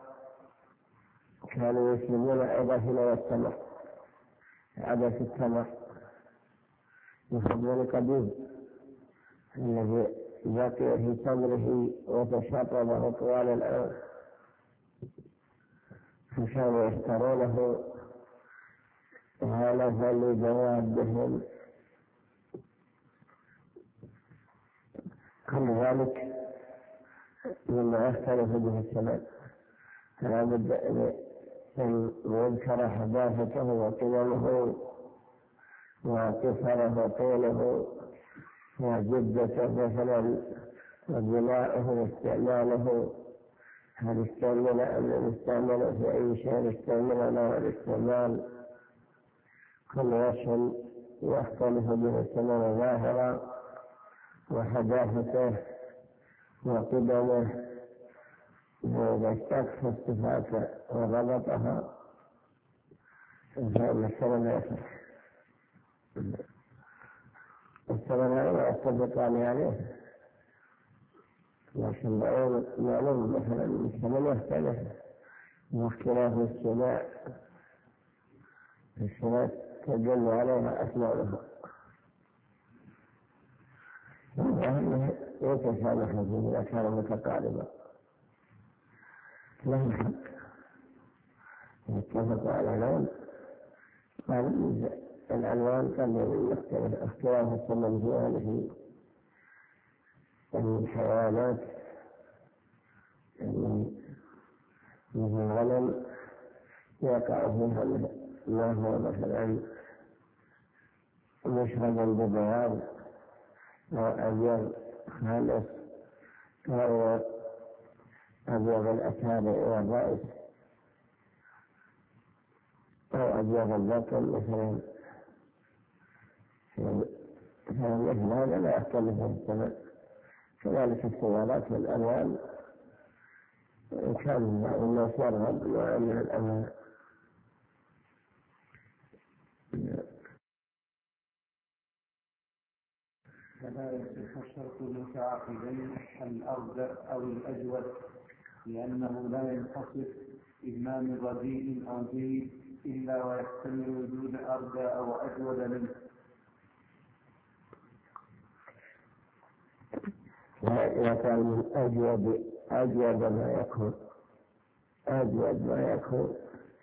كانوا يسلمون أيضا في نوى التمر، عدس التمر يفضل القديم الذي بقي في تمره وتشربه طوال العام، فكانوا يشترونه هالة لجوابهم. كل ذلك مما يختلف به الثمن، فلا بد أن يذكر حداثته وقيمه وقصره وطوله وجدته مثلا وبناؤه واستعماله، هل استعمل أم يستعمل في أي شيء استعمل نوع الاستعمال. كل وصف يختلف به الثمن ظاهرا وحداثته وقدمه، وإذا استكفى الصفات وضبطها فإن الثمن يصح. الثمن لا يتفقان عليه، لكن معلوم مثلا الثمن يختلف واختلاف الصناع تدل عليها أسماؤها، وأنه يتسامح فيه إذا كان متقاربا له الحق. يتفق على لون قال الألوان قد يختلف اختلاف الثمن في هذه الحيوانات، مثل الغنم يقع فيها ما هو مثلا مشربا ببياض أو أبيض خالص أو أبيض الأتابع والرأس أو أبيض البطن مثلا، فمثل هذا لا يختلف في الثمن. كذلك السيارات والألوان كان بعض الناس يرغب وأنه الأمان. فلا يصح شرط المتعاقدين الأرض أو الأجود، لأنه لا ينحصر إما من رديء أو جيد إلا ويحتمل وجود أرض أو أجود منه. وكان من أجود ما يكون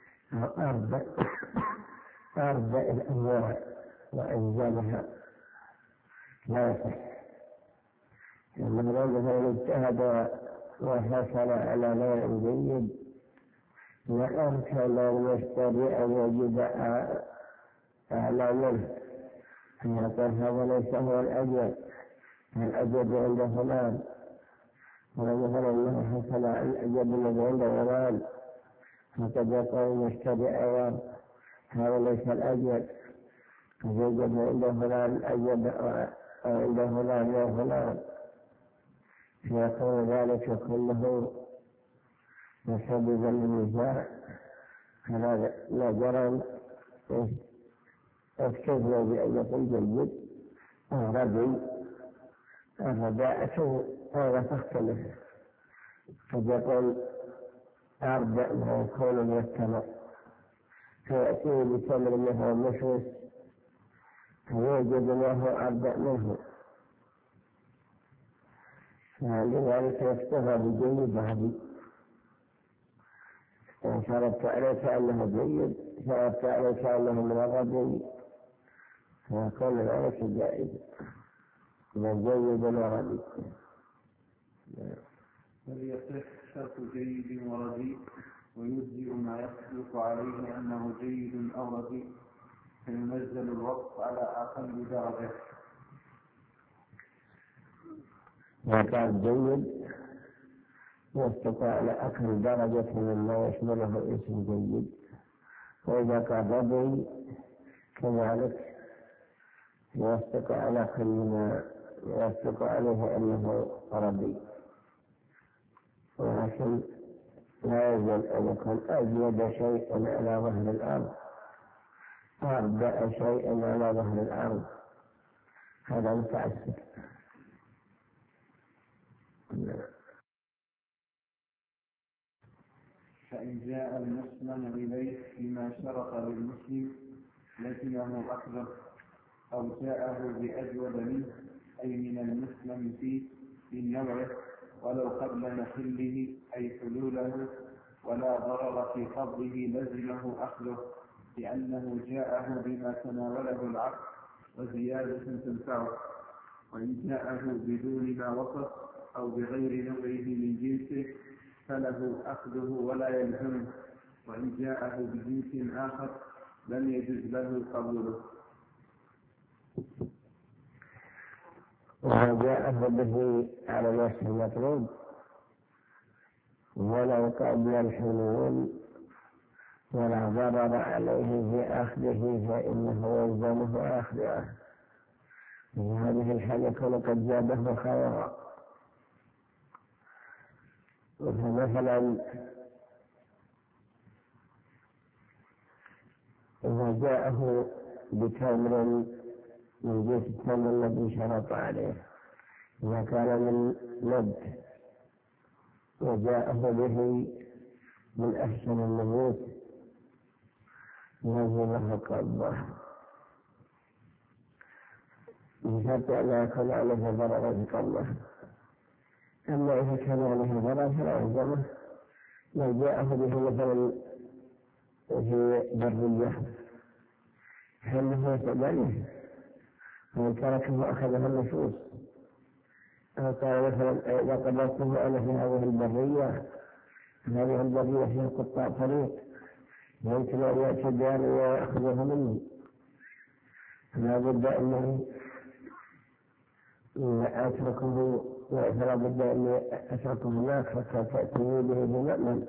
أرض الأموال وأنزلها لا يصح، لأن الرجل اجتهد وحصل على نوع جيد وأمكن المشتري أن يجد أعلى منه، فيقول هذا ليس هو الأجود عند فلان، ولمثلا أنه حصل على الأجود الذي عند فلان، فقد يقول المشتري أيضا هذا ليس الأجود، قد يوجد عند فلان الأجود أو عند فلان وفلان، فيكون ذلك كله مسببا للنزاع. فلا لا جرم اكتفوا بأن يكون جيد أو ردي. الرداءة هذا تختلف، قد يكون أربع ما يكون من التمر، فيأتيه بتمر منه مشوش فيوجد له أربع منه، لذلك يكتفى بجيد هذه. إن شرطت عليك أنه جيد شرطت عليك أنه من الردي، فيكون ذلك جائز من جيد وردي. فليصح شرط جيد ورديء، ويجزئ ما يصدق عليه أنه جيد أو رديء، فينزل الوقف على أقل درجة. وكان جيد يصدق على أقل درجة مما يشمله اسم جيد، وإذا كان ردي كذلك يصدق على كل ما يصدق عليه أنه ردي، ولكن لا يجب أن يكون أجود شيء على ظهر الأرض أربع شيء على ظهر الأرض، هذا متعسف. فإن جاء المسلم إليه فيما شرط للمسلم لزمه أخذه، أو جاءه بأجود منه أي من المسلم فيه من نوعه ولو قبل محله أي حلوله، ولا ضرر في قبضه لزمه أخذه، لأنه جاءه بما تناوله العقل وزيادة تنفعه. وإن جاءه بدون ما وصف أو بغير نوعه من جنسه فله أخذه ولا يلزمه، وإن جاءه بجنس آخر لم يجوز له قبوله. وجاءه به على نفس المطلوب ولو قبل الحلول ولا ضرر عليه في أخذه فإنه يلزمه أخذه. في هذه الحالة يكون قد زاده خيرا. فمثلا إذا جاءه بتمر من جنس التمر الذي شرط عليه، إذا كان من نبت وجاءه به من أحسن النبوت لزمه قبضه، بشرط أن لا يكون عليه ضرر في قبضه. أما إذا كان عليه ضرر فلا يلزمه. لو جاءه به مثلا في برية فإنه يتبعه، وإن تركه أخذه النفوس، أو قال مثلا إذا قبضته أنا في هذه البرية فيها قطاع طريق يمكن أن يأتي الدار ويأخذه مني، فلا بد أنه أتركه، فلا بد أن أتركه هناك حتى تأتي به بمأمن.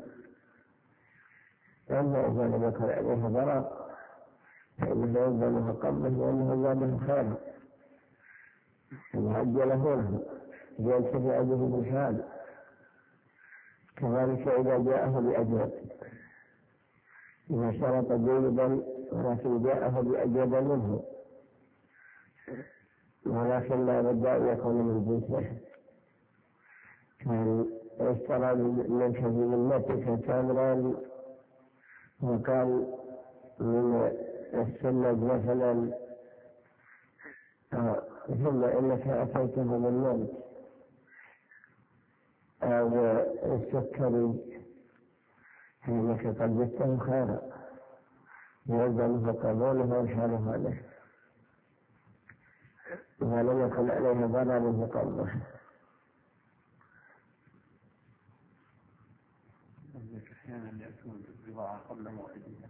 أما إذا لم يكن عليه ضرر فإنه يلزمه قبضه لأنه زاده خيرا، وعجله له لينتفع به بالحال. كذلك إذا جاءه بأجود، إذا شرط جيدا ولكن جاءه بأجود منه ولكن لا بد أن يكون من جنسه، كان اشترى من كذبنتك تمرا وقال من السنة مثلا ثم إنك أتيته بالملك أو السكري فإنك قد جدته خيرا يلزمه قبوله وإرحاله له ولم يكن عليه ضرر بقلبه. أحيانا يأتون بالبضاعة قبل موعدها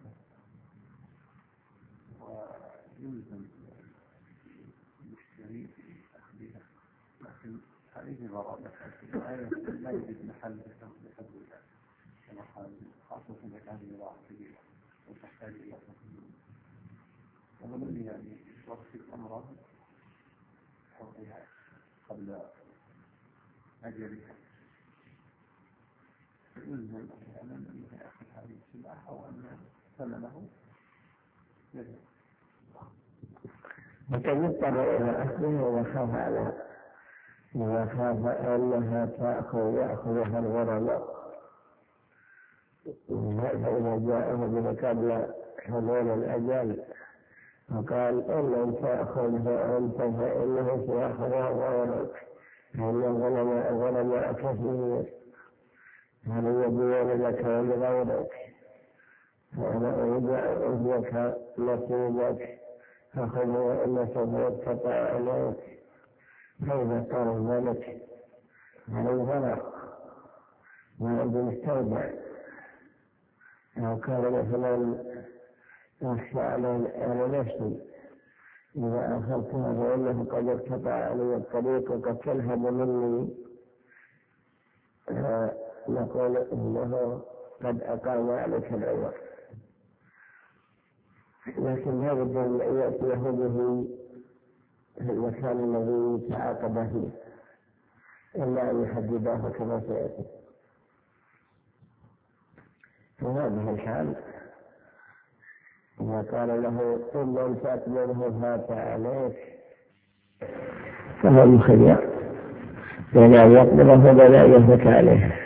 ويلزم المشتري بأخذها، لكن هذه ضرر لا يجد محل لحدها كما قال، خاصة إذا كان بضاعة كبيرة وتحتاج إلى ومن يعني وقت الأمر حقها قبل أجلها يلزم أحيانا أن يأخذ هذه السلعة أو أن ثمنه يجب. وكان يضطر إلى أخذها إذا خاف أنها يأخذها الغرماء، فإذا جاءه به قبل حلول الأجل فقال إن لم تأخذه أنت فإنه سيأخذها غيرك، فإن الغرماء كثير هل يبين لك ولغيرك، فأنا أريد أن أهلك نصيبك فخذه وإن سوف يقطع عليك. فإذا قال الملك عليه ضرر وعند مستودع أو كان مثلا يخشى على نفسي إذا أخذتها فإنه قد اقتطع علي الطريق وقد تلهب مني، نقول إنه قد أقام عليك العوض، لكن لا بد أن يأتيه به في المكان الذي تعاقب فيه إلا أن يحدده كما سيأتي. في هذه الحال إذا قال له إن لم تقبله فات عليك فهو مخير، ولا يقبله فلا يهلك عليه.